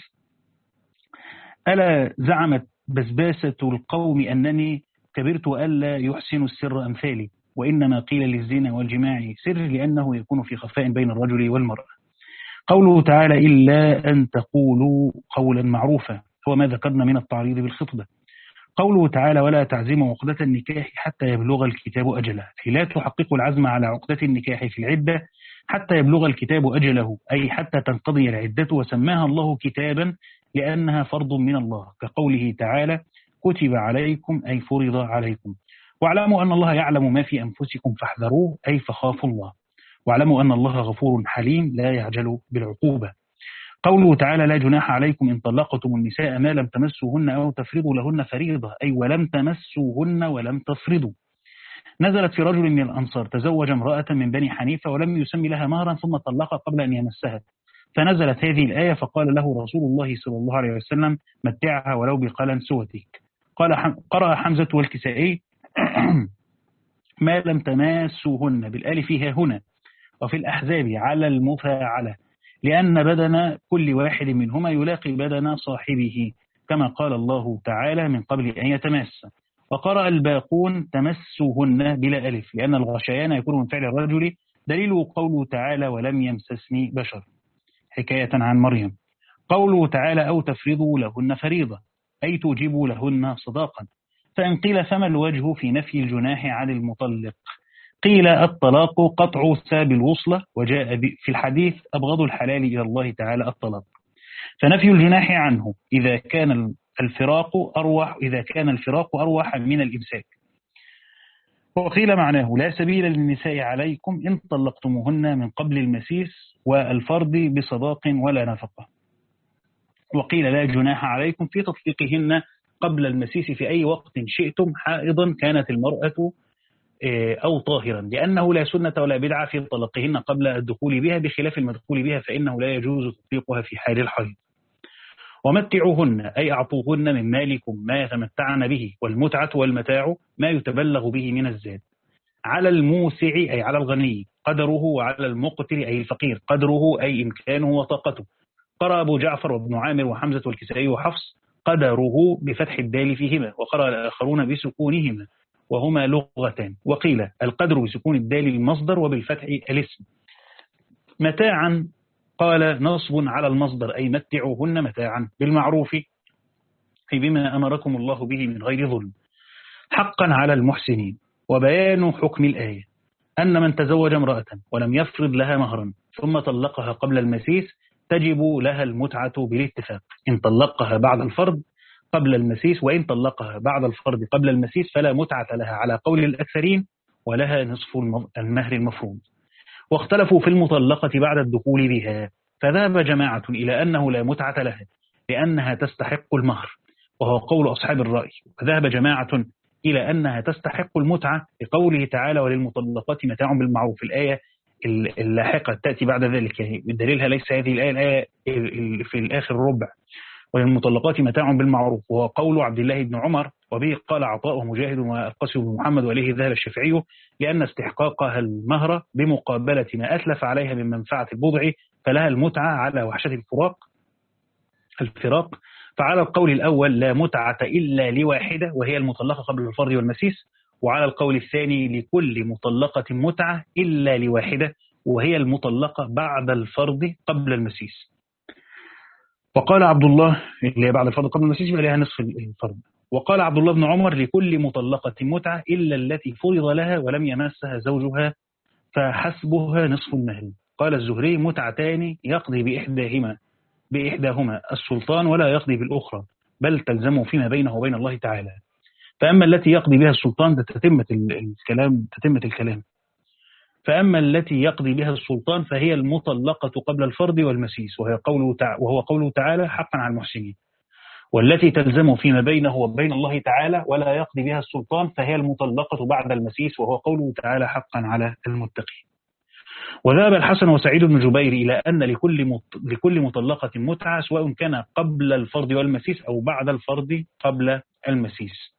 ألا زعمت بسباسة القوم أنني كبرت ألا يحسن السر أمثالي، وإنما قيل للزنا والجماع سر لأنه يكون في خفاء بين الرجل والمرأة. قوله تعالى إلا أن تقولوا قولا معروفا هو ما ذكرنا من التعريض بالخطبة. قوله تعالى ولا تعزموا عقدة النكاح حتى يبلغ الكتاب أجله، أي لا تحققوا العزم على عقدة النكاح في العدة حتى يبلغ الكتاب أجله، أي حتى تنقضي العدة، وسماها الله كتابا لأنها فرض من الله، كقوله تعالى كتب عليكم أي فرض عليكم. واعلموا أن الله يعلم ما في أنفسكم فاحذروه أي فخافوا الله. واعلموا أن الله غفور حليم لا يعجل بالعقوبة. قوله تعالى لا جناح عليكم إن طلقتم النساء ما لم تمسوهن أو تفرضوا لهن فريضة، أي ولم تمسوهن ولم تفرضوا. نزلت في رجل من الأنصار تزوج امرأة من بني حنيفة ولم يسمي لها مهرا ثم طلقها قبل أن يمسها، فنزلت هذه الآية فقال له رسول الله صلى الله عليه وسلم متعها ولو بقلنسوتك. قال حم... قرأ حمزة والكسائي ما لم تماسوهن بالآل فيها هنا، وفي الأحزاب على المفاعلة لأن بدن كل واحد منهما يلاقي بدن صاحبه كما قال الله تعالى من قبل أن يتمس. وقرأ الباقون تمسوهن بلا ألف لأن الغشيان يكون من فعل الرجل، دليل قوله تعالى ولم يمسسني بشر حكاية عن مريم. قوله تعالى أو تفرضوا لهن فريضة أي توجبوا لهن صداقا. فإن قيل فما الوجه في نفي الجناح عن المطلق؟ قيل الطلاق قطع ساب الوصلة، وجاء في الحديث أبغض الحلال إلى الله تعالى الطلاق، فنفي الجناح عنه إذا كان الفراق أروح إذا كان الفراق أروح من الإمساك. وقيل معناه لا سبيل للنساء عليكم إن طلقتموهن من قبل المسيس والفرض بصداق ولا نفقة. وقيل لا جناح عليكم في تطليقهن قبل المسيس في أي وقت شئتم، حائضا كانت المرأة أو طاهرا، لأنه لا سنة ولا بدعة في طلقهن قبل الدخول بها بخلاف المدخول بها فإنه لا يجوز تطليقها في حال الحيض. ومتعوهن أي أعطوهن من مالكم ما يتمتعن به، والمتعة والمتاع ما يتبلغ به من الزاد. على الموسع أي على الغني قدره، وعلى المقتر أي الفقير قدره أي إمكانه وطاقته. قرأ أبو جعفر وابن عامر وحمزة والكسائي وحفص قدره بفتح الدال فيهما، وقرأ الآخرون بسكونهما وهما لغتان. وقيل القدر بسكون الدال المصدر وبالفتح الاسم. متاعا قال نصب على المصدر أي متعوهن متاعا بالمعروف أي بما أمركم الله به من غير ظلم، حقا على المحسنين. وبيان حكم الآية أن من تزوج امرأة ولم يفرض لها مهرا ثم طلقها قبل المسيس تجب لها المتعة بالاتفاق، إن طلقها بعد الفرض قبل المسيس، وإن طلقها بعد الفرض قبل المسيس فلا متعة لها على قول الأكثرين، ولها نصف المهر المفروض. واختلفوا في المطلقة بعد الدخول بها، فذهب جماعة إلى أنه لا متعة لها لأنها تستحق المهر، وهو قول أصحاب الرأي. وذهب جماعة إلى أنها تستحق المتعة لقوله تعالى وللمطلقات متاع بالمعروف، الآية اللاحقة تأتي بعد ذلك، يعني بدليلها ليس هذه الآية الآية في الآخر ربع، وللمطلقات متاع بالمعروف، وهو قول عبد الله بن عمر، وبه قال عطاء ومجاهد والقاسم بن محمد، وإليه ذهب الشافعي، لأن استحقاقها المهر بمقابلة ما أتلف عليها من منفعة البضع فلها المتعة على وحشة الفراق الفراق فعلى القول الأول لا متعة إلا لواحدة وهي المطلقة قبل الفرض والمسيس، وعلى القول الثاني لكل مطلقة متعة إلا لواحدة وهي المطلقة بعد الفرض قبل المسيس. وقال عبد الله اللي بعد الفرض قبل المسيس يبقى لها نصف الفرض. وقال عبد الله بن عمر لكل مطلقة متعة إلا التي فرض لها ولم يمسها زوجها فحسبها نصف المهر. قال الزهري متعتان يقضي بإحداهما بإحداهما السلطان ولا يقضي بالأخرى، بل تلزمه فيما بينه وبين الله تعالى. فأما التي يقضي بها السلطان ده تتمة الكلام تتمة الكلام فأما التي يقضي بها السلطان فهي المطلقة قبل الفرض والمسيس، وهي قوله وهو قوله تعالى حقا على المحسنين. والتي تلزم فيما بينه وبين الله تعالى ولا يقضي بها السلطان فهي المطلقة بعد المسيس، وهو قوله تعالى حقا على المتقين. وذهب الحسن وسعيد بن جبير إلى أن لكل لكل مطلقة متعة سواء كان قبل الفرض والمسيس أو بعد الفرض قبل المسيس،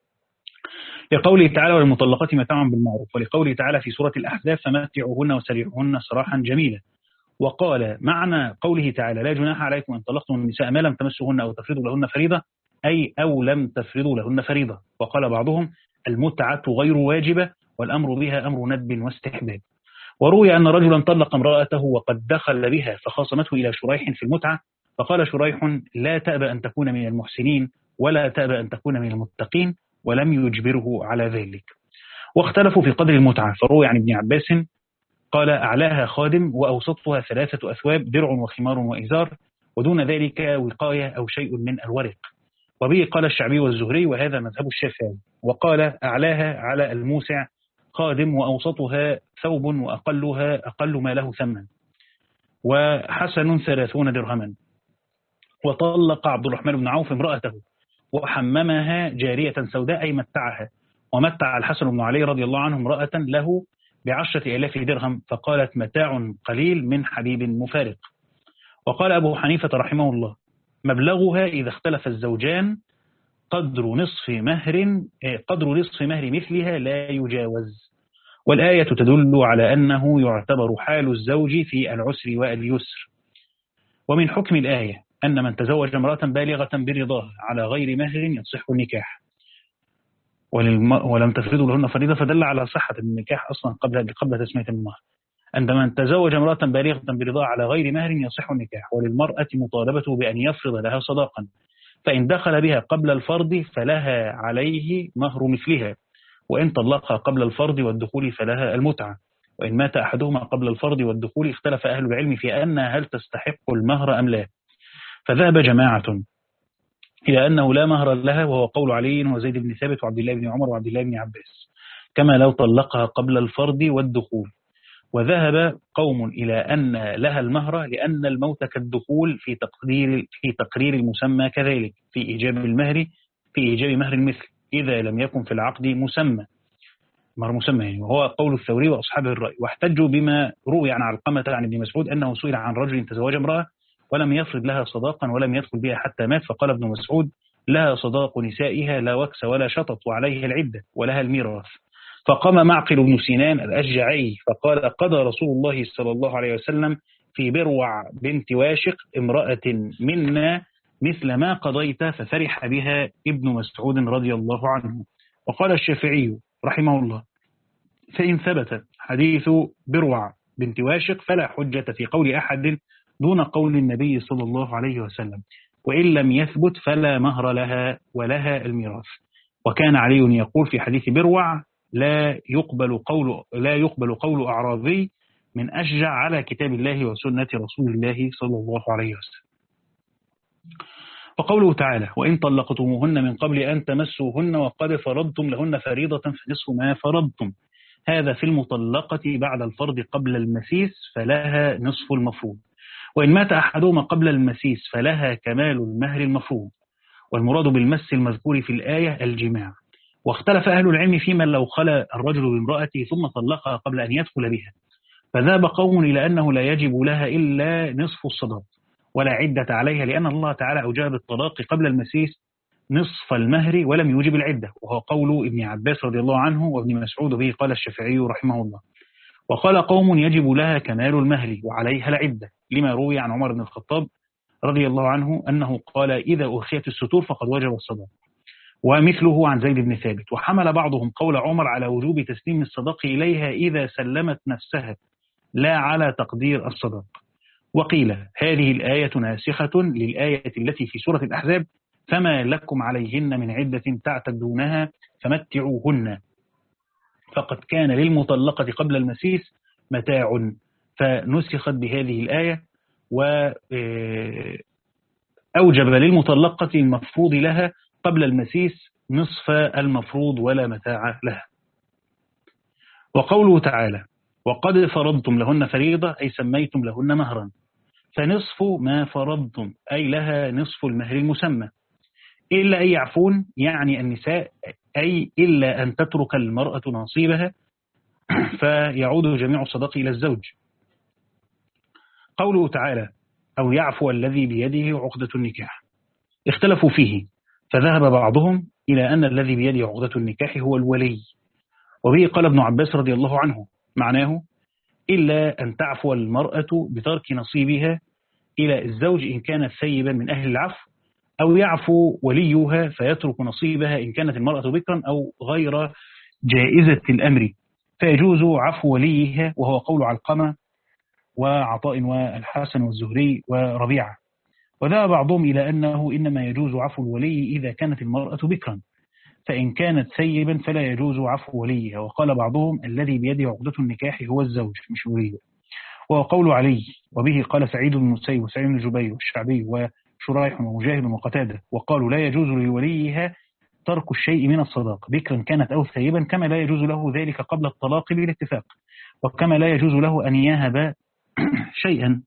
لقوله تعالى والمطلقات متاع بالمعروف، ولقوله تعالى في سورة الأحزاب فمتعوهن وسرحوهن سراحا جميلا. وقال معنى قوله تعالى لا جناح عليكم أن طلقتم النساء ما لم تمسوهن أو تفرضوا لهن فريضة أي أو لم تفرضوا لهن فريضة. وقال بعضهم المتعة غير واجبة والأمر بها أمر ندب واستحباب. وروي أن رجلا طلق امرأته وقد دخل بها فخاصمته إلى شريح في المتعة، فقال شريح لا تأبى أن تكون من المحسنين ولا تأبى أن تكون من المتقين، ولم يجبره على ذلك. واختلفوا في قدر المتعة، فروي عن ابن عباس قال أعلاها خادم وأوسطها ثلاثة أثواب درع وخمار وإزار ودون ذلك وقاية أو شيء من الورق. وبه قال الشعبي والزهري وهذا مذهب الشافعي. وقال أعلاها على الموسع خادم وأوسطها ثوب وأقلها أقل ما له ثمن وحسن ثلاثون درهما. وطلق عبد الرحمن بن عوف امرأته وحممها جارية سوداء أي متعها، ومتع الحسن بن علي رضي الله عنه امرأة له بعشرة آلاف درهم فقالت متاع قليل من حبيب مفارق. وقال أبو حنيفة رحمه الله مبلغها إذا اختلف الزوجان قدر نصف مهر قدر نصف مهر مثلها لا يجاوز. والآية تدل على أنه يعتبر حال الزوج في العسر واليسر. ومن حكم الآية أن من تزوج امرأة بالغة برضاها على غير مهر يصح النكاح ولم تفرضوا لهن فريضة، فدل على صحة النكاح أصلا قبل قبل تسمية المهر. أن من تزوج امرأة بالغة برضاها على غير مهر يصح النكاح، وللمرأة مطالبته بأن يفرض لها صداقا، فإن دخل بها قبل الفرض فلها عليه مهر مثلها، وإن طلقها قبل الفرض والدخول فلها المتعة، وإن مات أحدهما قبل الفرض والدخول اختلف أهل العلم في أن هل تستحق المهر أم لا، فذهب جماعة إلى أنه لا مهر لها، وهو قول علي وزيد بن ثابت وعبد الله بن عمر وعبد الله بن عباس، كما لو طلقها قبل الفرض والدخول. وذهب قوم إلى أن لها المهر لأن الموت كالدخول في تقدير في تقرير المسمى كذلك في إيجاب المهر في إيجاب مهر المثل إذا لم يكن في العقد مسمى مهر مسمى يعني، وهو قول الثوري وأصحاب الرأي. واحتجوا بما روي عن علقمة عن ابن مسعود أنه سئل عن رجل تزوج امرأة ولم يفرض لها صداقا ولم يدخل بها حتى مات، فقال ابن مسعود لها صداق نسائها لا وكس ولا شطط وعليه العدة ولها الميراث. فقام معقل بن سنان الأشجعي فقال قضى رسول الله صلى الله عليه وسلم في بروع بنت واشق امرأة منا مثل ما قضيت، ففرح بها ابن مسعود رضي الله عنه. وقال الشافعي رحمه الله فإن ثبت حديث بروع بنت واشق فلا حجة في قول أحد دون قول النبي صلى الله عليه وسلم، وإن لم يثبت فلا مهر لها ولها الميراث. وكان علي يقول في حديث بروع لا يقبل قول لا يقبل قول أعرابي من أشجع على كتاب الله وسنة رسول الله صلى الله عليه وسلم. وقوله تعالى وإن طلقتموهن من قبل أن تمسوهن وقد فرضتم لهن فريضة فنصف ما فرضتم، هذا في المطلقة بعد الفرض قبل المسيس فلها نصف المفروض، وإن مات أحدهما قبل المسيس فلها كمال المهر المفروض. والمراد بالمس المذكور في الآية الجماع. واختلف أهل العلم فيما لو خلى الرجل بامرأته ثم طلقها قبل أن يدخل بها، فذهب قوم إلى أنه لا يجب لها إلا نصف الصداق ولا عدة عليها، لأن الله تعالى أوجب الطلاق قبل المسيس نصف المهر ولم يوجب العدة، وهو قول ابن عباس رضي الله عنه وابن مسعود به قال الشافعي رحمه الله. وقال قوم يجب لها كمال المهر وعليها العدة، لما روي عن عمر بن الخطاب رضي الله عنه أنه قال إذا أرخيت الستور فقد وجب الصداق، ومثله عن زيد بن ثابت. وحمل بعضهم قول عمر على وجوب تسليم الصداق إليها إذا سلمت نفسها لا على تقدير الصداق. وقيل هذه الآية ناسخة للآية التي في سورة الأحزاب فما لكم عليهن من عدة تعتدونها فمتعوهن، فقد كان للمطلقة قبل المسيس متاع، فنسخت بهذه الآية وأوجب للمطلقة المفروض لها قبل المسيس نصف المفروض ولا متاع لها. وقوله تعالى وقد فرضتم لهن فريضة أي سميتم لهن مهرا، فنصف ما فرضتم أي لها نصف المهر المسمى، إلا أن يعفون يعني النساء، أي إلا أن تترك المرأة نصيبها فيعود جميع الصداق إلى الزوج. قوله تعالى أو يعفو الذي بيده عقدة النكاح، اختلفوا فيه، فذهب بعضهم إلى أن الذي بيده عقدة النكاح هو الولي، وبه قال ابن عباس رضي الله عنه معناه إلا أن تعفو المرأة بترك نصيبها إلى الزوج إن كانت ثيبا من أهل العفو، أو يعفو وليها فيترك نصيبها إن كانت المرأة بكرا أو غير جائزة الأمر، فيجوز عفو وليها، وهو قول علقمة وعطاء والحسن والزهري وربيعة. وذهب بعضهم إلى أنه إنما يجوز عفو الولي إذا كانت المرأة بكرا، فإن كانت ثيبا فلا يجوز عفو وليها. وقال بعضهم الذي بيده عقدة النكاح هو الزوج مش وليه، وهو قول علي، وبه قال سعيد بن المسيب وسعيد بن جبير والشعبي وشريح ومجاهد وقتادة، وقالوا لا يجوز لوليها ترك الشيء من الصداق بكرا كانت أو ثيبا، كما لا يجوز له ذلك قبل الطلاق بالاتفاق، وكما لا يجوز له أن يهب شيئا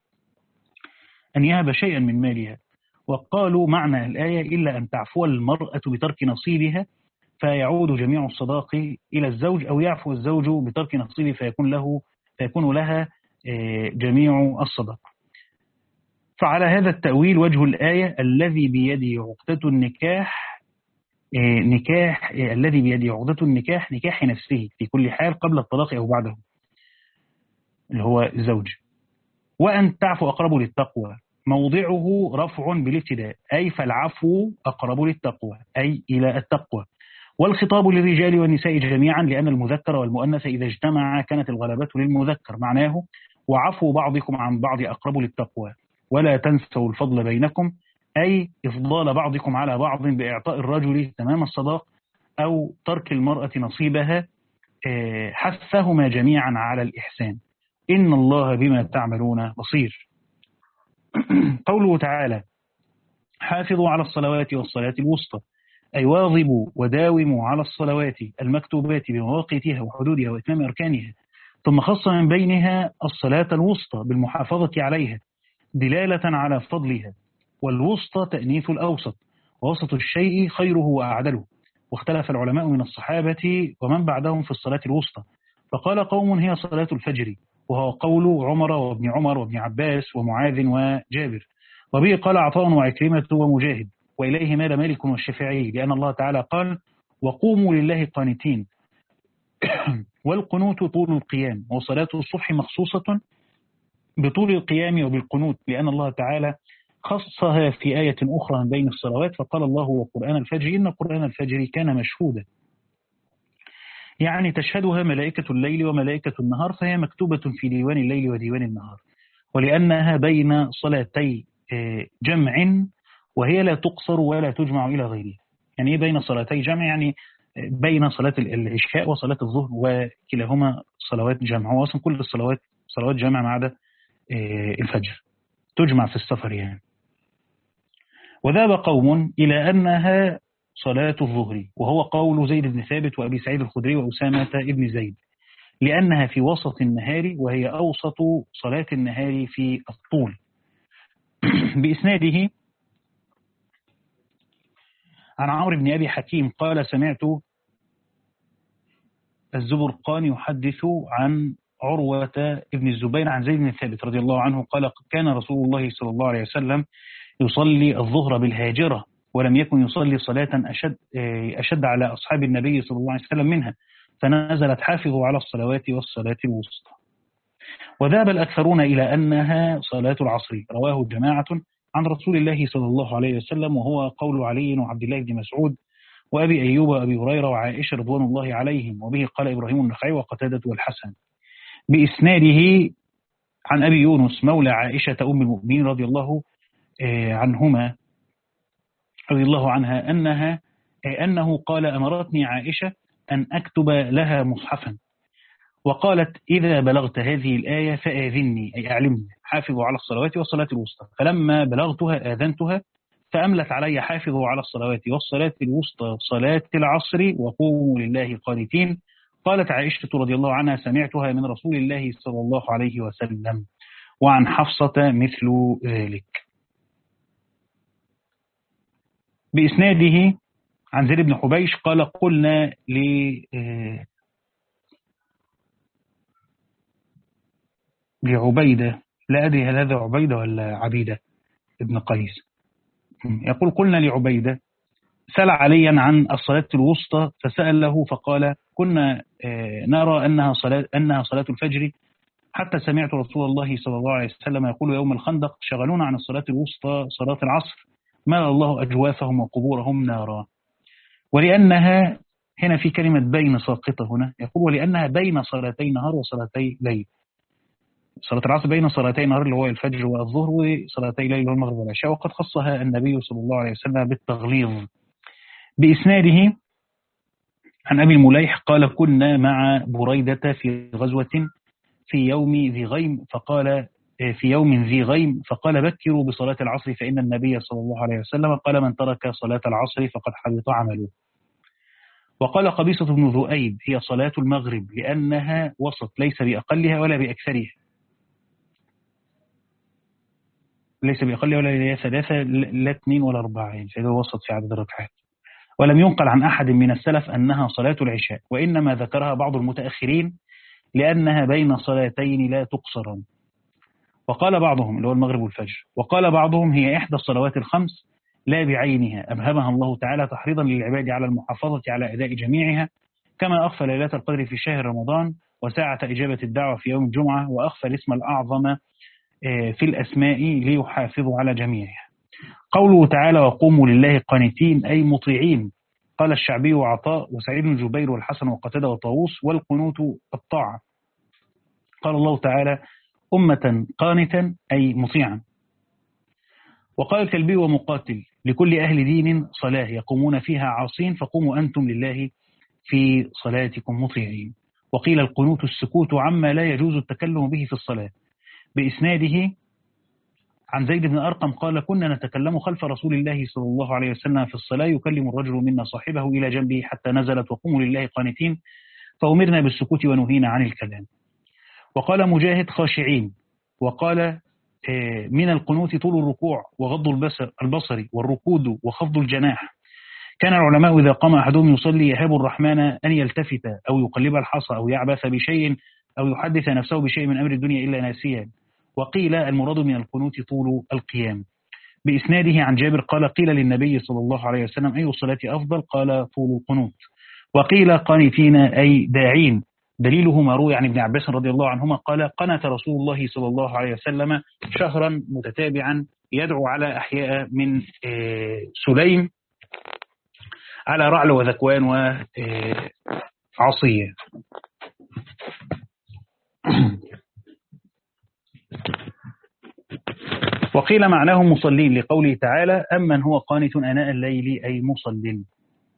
أن يهب شيئا من مالها. وقالوا معنى الآية إلا أن تعفو المرأة بترك نصيبها فيعود جميع الصداق إلى الزوج، أو يعفو الزوج بترك نصيبه فيكون له فيكون لها جميع الصداق. فعلى هذا التأويل وجه الآية الذي بيده عقدة النكاح نكاح الذي بيده عقدة النكاح نكاح نفسه في كل حال قبل الطلاق أو بعده اللي هو الزوج. وأن تعفو أقرب للتقوى موضعه رفع بالابتداء، أي فالعفو أقرب للتقوى أي إلى التقوى. والخطاب للرجال والنساء جميعا، لأن المذكر والمؤنث إذا اجتمعا كانت الغلبة للمذكر، معناه وعفو بعضكم عن بعض أقرب للتقوى، ولا تنسوا الفضل بينكم، أي إفضال بعضكم على بعض بإعطاء الرجل تمام الصداق أو ترك المرأة نصيبها، حثهما جميعا على الإحسان، إن الله بما تعملون بصير. قوله تعالى حافظوا على الصلوات والصلاة الوسطى، أي واظبوا وداوموا على الصلوات المكتوبات بمواقيتها وحدودها وإتمام أركانها، ثم خص من بينها الصلاة الوسطى بالمحافظة عليها دلالة على فضلها، والوسطى تأنيث الأوسط، ووسط الشيء خيره وأعدله. واختلف العلماء من الصحابة ومن بعدهم في الصلاة الوسطى، فقال قوم هي صلاة الفجر، وهو قول عمر وابن عمر وابن عباس ومعاذ وجابر، وبه قال عطاء وعكرمة ومجاهد، وإليه مال مالك والشافعي، لأن الله تعالى قال وقوموا لله قانتين والقنوت طول القيام، وصلاة الصبح مخصوصة بطول القيام وبالقنوت، لأن الله تعالى خصها في آية أخرى من بين الصلوات، فقال الله وقرآن الفجر إن قرآن الفجر كان مشهودا، يعني تشهدها ملائكة الليل وملائكة النهار، فهي مكتوبة في ديوان الليل وديوان النهار. ولأنها بين صلاتي جمع وهي لا تقصر ولا تجمع إلى غيرها. يعني إيه بين صلاتي جمع؟ يعني بين صلاة العشاء وصلاة الظهر، وكلاهما صلوات جمع، وأصلا كل الصلوات صلوات جمع ما عدا الفجر تجمع في السفر يعني. وذهب قوم إلى أنها صلاة الظهر، وهو قول زيد بن ثابت وأبي سعيد الخدري وأسامة ابن زيد، لأنها في وسط النهار وهي أوسط صلاة النهار في الطول. بإسناده عن عمرو بن أبي حكيم قال سمعت الزبرقاني يحدث عن عروة ابن الزبير عن زيد بن ثابت رضي الله عنه قال كان رسول الله صلى الله عليه وسلم يصلي الظهر بالهاجرة، ولم يكن يصلي صلاة أشد, أشد على أصحاب النبي صلى الله عليه وسلم منها، فنزلت حافظوا على الصلوات والصلاة الوسطى. وذهب الأكثرون إلى أنها صلاة العصر، رواه جماعة عن رسول الله صلى الله عليه وسلم، وهو قول علي وعبد الله بن مسعود وأبي أيوب وأبي هريرة وعائشة رضوان الله عليهم، وبه قال إبراهيم النخعي وقتادة والحسن. بإسناده عن أبي يونس مولى عائشة أم المؤمنين رضي الله عنهما رضي الله عنها أنها أنه قال أمرتني عائشة أن أكتب لها مصحفا، وقالت إذا بلغت هذه الآية فآذني أي أعلمني حافظوا على الصلوات والصلاة الوسطى، فلما بلغتها آذنتها فأملت علي حافظوا على الصلوات والصلاة الوسطى صلاة العصر وقوموا لله قانتين. قالت عائشة رضي الله عنها سمعتها من رسول الله صلى الله عليه وسلم. وعن حفصة مثل ذلك. بإسناده عن زيد بن حبيش قال قلنا ل لعبيدة، لا أدري هل هذا عبيدة ولا عبيدة ابن قيس، يقول قلنا لعبيدة سأل عليا عن الصلاة الوسطى فسأله فقال كنا نرى أنها صلاة, أنها صلاة الفجر، حتى سمعت رسول الله صلى الله عليه وسلم يقول يوم الخندق شغلونا عن الصلاة الوسطى صلاة العصر ملأ الله أجوافهم وقبورهم نارا. ولأنها هنا في كلمة بين ساقطة هنا، يقول ولأنها بين صلاتي نهار وصلاتي ليل، صلاة العصر بين صلاتي نهار اللي هو الفجر والظهر وصلاتي ليل والمغرب والعشاء، وقد خصها النبي صلى الله عليه وسلم بالتغليظ. بإسناده عن أبي المليح قال كنا مع بريدة في غزوة في يوم ذي غيم فقال في يوم ذي غيم فقال بكروا بصلاة العصر فإن النبي صلى الله عليه وسلم قال من ترك صلاة العصر فقد حبط عمله. وقال قبيصة بن ذؤيب هي صلاة المغرب لأنها وسط ليس بأقلها ولا بأكثرها، ليس بأقلها ولا هي ثلاثة لا اثنين ولا أربعة، يعني هذا وسط في عدد الركعات. ولم ينقل عن أحد من السلف أنها صلاة العشاء، وإنما ذكرها بعض المتأخرين لأنها بين صلاتين لا تقصران. وقال بعضهم اللي هو المغرب والفجر، وقال بعضهم هي إحدى الصلوات الخمس لا بعينها، أبهمها الله تعالى تحريضا للعباد على المحافظة على أداء جميعها، كما أخفى ليلة القدر في شهر رمضان وساعة إجابة الدعوة في يوم الجمعة، وأخفى الاسم الأعظم في الأسماء ليحافظوا على جميعها. قوله تعالى وقوموا لله قانتين أي مطيعين، قال الشعبي وعطاء وسعيد بن جبير والحسن وقتادة وطاووس، والقنوت الطاعة. قال الله تعالى أمة قانتا أي مطيعا. وقال الكلبي ومقاتل لكل أهل دين صلاة يقومون فيها عاصين فقوموا أنتم لله في صلاتكم مطيعين. وقيل القنوت السكوت عما لا يجوز التكلم به في الصلاة. بإسناده عن زيد بن أرقم قال كنا نتكلم خلف رسول الله صلى الله عليه وسلم في الصلاة يكلم الرجل منا صاحبه إلى جنبه حتى نزلت وقوموا لله قانتين فأمرنا بالسكوت ونهينا عن الكلام. وقال مجاهد خاشعين. وقال من القنوت طول الركوع وغض البصر, البصر والركود وخفض الجناح. كان العلماء إذا قام أحدهم يصلي يهاب الرحمن أن يلتفت أو يقلب الحصى أو يعبث بشيء أو يحدث نفسه بشيء من أمر الدنيا إلا ناسيا. وقيل المراد من القنوت طول القيام. بإسناده عن جابر قال قيل للنبي صلى الله عليه وسلم أي الصلاة أفضل؟ قال طول القنوت. وقيل قانتين أي داعين، دليله ما روي عن ابن عباس رضي الله عنهما قال قنت رسول الله صلى الله عليه وسلم شهرا متتابعا يدعو على أحياء من سليم على رعل وذكوان وعصية. وقيل معناه مصلين لقوله تعالى أمن هو قانت آناء الليل أي مصلين.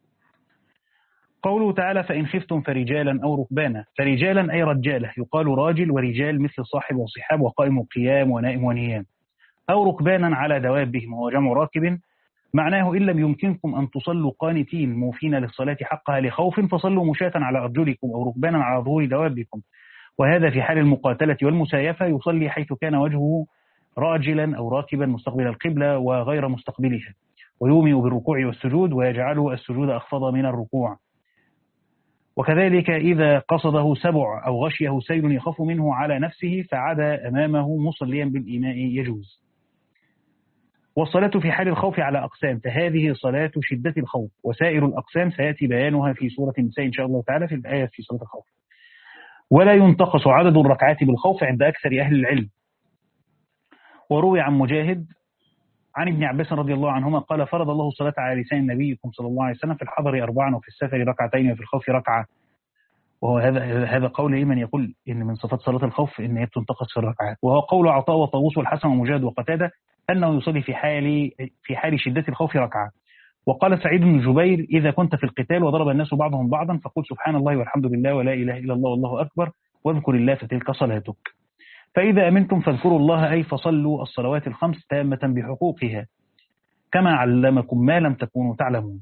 قوله تعالى فإن خفتم فرجالا أو ركبانا، فرجالا أي رجالة، يقال راجل ورجال مثل صاحب وصحاب وقائم وقيام ونائم ونيام، أو ركبانا على دوابهم وهو جمع راكب. معناه إن لم يمكنكم أن تصلوا قانتين موفين للصلاة حقها لخوف فصلوا مشاة على أرجلكم أو ركبانا على ظهور دوابكم، وهذا في حال المقاتلة والمسايفة يصلي حيث كان وجهه راجلا أو راكبا مستقبل القبلة وغير مستقبلها، ويومئ بالركوع والسجود ويجعله السجود أخفض من الركوع. وكذلك إذا قصده سبع أو غشيه سيل يخاف منه على نفسه فعدا أمامه مصليا بالإيماء يجوز. والصلاة في حال الخوف على أقسام، فهذه صلاة شدة الخوف، وسائر الأقسام سيأتي بيانها في سورة النساء إن شاء الله تعالى في الآية في صلاة الخوف. ولا ينتقص عدد الركعات بالخوف عند أكثر أهل العلم. وروي عن مجاهد عن ابن عباس رضي الله عنهما قال فرض الله الصلاة على لسان نبيكم صلى الله عليه وسلم في الحضر أربعا وفي السفر ركعتين وفي الخوف ركعة. وهو هذا هذا قول من يقول إن من صفات صلاة الخوف إن هي تنتقص في الركعات، وهو قول عطاء وطاووس والحسن ومجاهد وقتادة أنه يصلي في حال في حال شدة الخوف ركعة. وقال سعيد بن جبير إذا كنت في القتال وضرب الناس بعضهم بعضا فقل سبحان الله والحمد لله ولا إله إلا الله والله أكبر واذكر الله فتلك صلاتك. فإذا أمنتم فاذكروا الله أي فصلوا الصلوات الخمس تامة بحقوقها كما علمكم ما لم تكونوا تعلمون.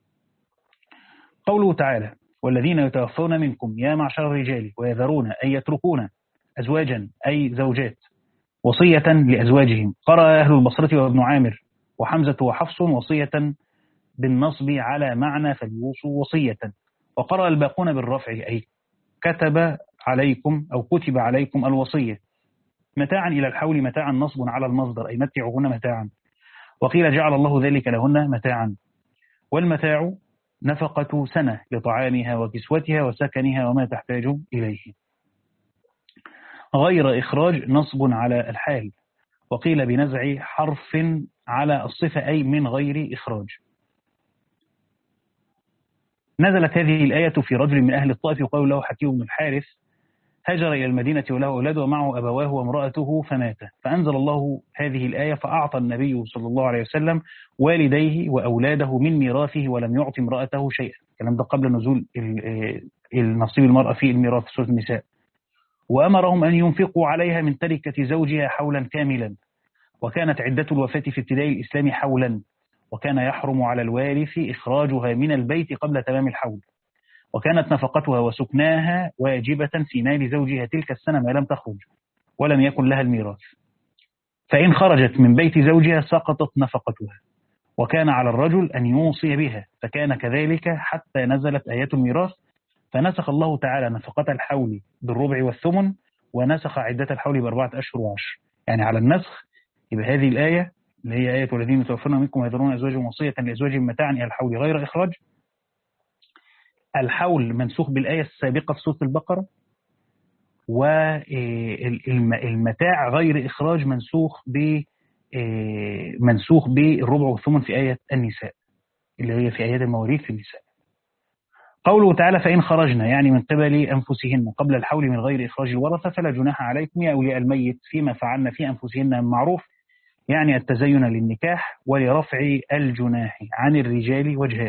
قوله تعالى والذين يتوفون منكم يا معشر الرجال ويذرون أن يتركون أزواجا أي زوجات وصية لأزواجهم. قرأ أهل البصرة وابن عامر وحمزة وحفص وصية بالنصب على معنى فليوصوا وصية، وقرأ الباقون بالرفع أي كتب عليكم أو كتب عليكم الوصية. متاعا إلى الحول متاعا نصب على المصدر أي متعهن متاعا، وقيل جعل الله ذلك لهن متاعا. والمتاع نفقة سنة لطعامها وكسوتها وسكنها وما تحتاج إليه. غير إخراج نصب على الحال، وقيل بنزع حرف على الصفة أي من غير إخراج. نزلت هذه الآية في رجل من أهل الطائف يقال له حكيم بن الحارث هاجر إلى المدينة وله أولاد ومعه أبواه وامرأته فمات، فأنزل الله هذه الآية فأعطى النبي صلى الله عليه وسلم والديه وأولاده من ميراثه ولم يعطي امرأته شيئا. الكلام ده قبل نزول النصيب المرأة في الميراث في سورة النساء. وأمرهم أن ينفقوا عليها من تركة زوجها حولا كاملا، وكانت عدة الوفاة في ابتداء الإسلام حولا، وكان يحرم على الوارث إخراجها من البيت قبل تمام الحول، وكانت نفقتها وسكناها واجبة في مال زوجها تلك السنة ما لم تخرج ولم يكن لها الميراث، فإن خرجت من بيت زوجها سقطت نفقتها، وكان على الرجل أن يوصي بها، فكان كذلك حتى نزلت آيات الميراث فنسخ الله تعالى نفقة الحول بالربع والثمن ونسخ عدة الحول بأربعة أشهر وعشر. يعني على النسخ يبقى هذه الآية اللي هي آية الذين يتوفون منكم ويذرون أزواجهم وصية لأزواجهم متاعا إلى الحول غير إخراج. الحول منسوخ بالآية السابقة في سورة البقرة، والمتاع غير إخراج منسوخ ب منسوخ بالربع والثمن في آية النساء اللي هي في آيات المواريث في النساء. قوله تعالى فإن خرجنا يعني من قبل أنفسهن قبل الحول من غير إخراج الورثة فلا جناح عليكم يا أولياء الميت فيما فعلنا في أنفسهن من معروف، يعني التزين للنكاح ولرفع الجناح عن الرجال وجهان.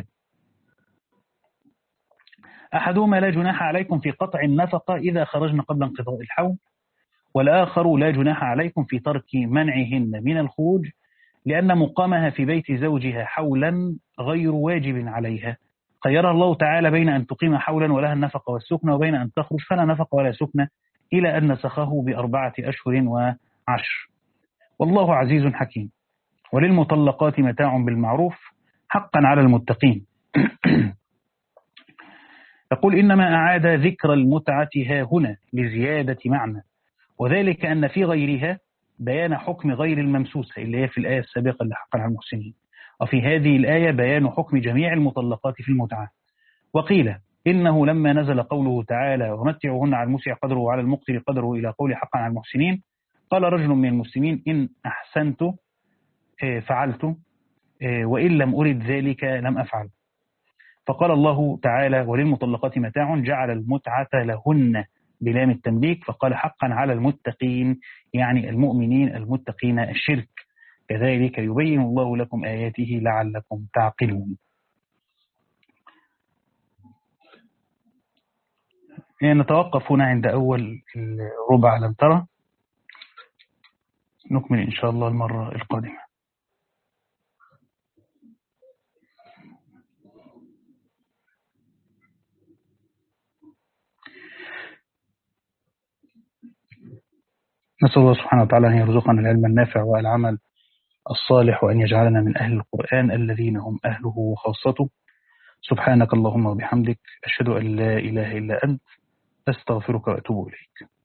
أحدهما لا جناح عليكم في قطع النفقة إذا خرجنا قبل انقضاء الحول، والآخر لا جناح عليكم في ترك منعهن من الخروج لأن مقامها في بيت زوجها حولا غير واجب عليها. خيرها الله تعالى بين أن تقيم حولا ولها النفقة والسكنة وبين أن تخرج فلا نفقة ولا سكنة إلى أن نسخه بأربعة أشهر وعشر. والله عزيز حكيم. وللمطلقات متاع بالمعروف حقا على المتقين. يقول إنما أعاد ذكر المتعة ها هنا لزيادة معنى، وذلك أن في غيرها بيان حكم غير الممسوسة اللي هي في الآية السابقة اللي حقا على المحسنين، وفي هذه الآية بيان حكم جميع المطلقات في المتعة. وقيل إنه لما نزل قوله تعالى ومتعوهن على المسع قدره وعلى المقتر قدره إلى قول حقا على المحسنين، قال رجل من المسلمين إن أحسنت فعلت وإن لم أرد ذلك لم أفعل. فقال الله تعالى وللمطلقات متاع جعل المتعة لهن بلام التمليك، فقال حقا على المتقين يعني المؤمنين المتقين الشرك، كذلك يبين الله لكم آياته لعلكم تعقلون. يعني نتوقف هنا عند أول الربع لم ترى، نكمل إن شاء الله المرة القادمة. نسأل الله سبحانه وتعالى أن يرزقنا العلم النافع والعمل الصالح، وأن يجعلنا من أهل القرآن الذين هم أهله وخاصته. سبحانك اللهم وبحمدك، أشهد أن لا إله إلا أنت، أستغفرك وأتوب إليك.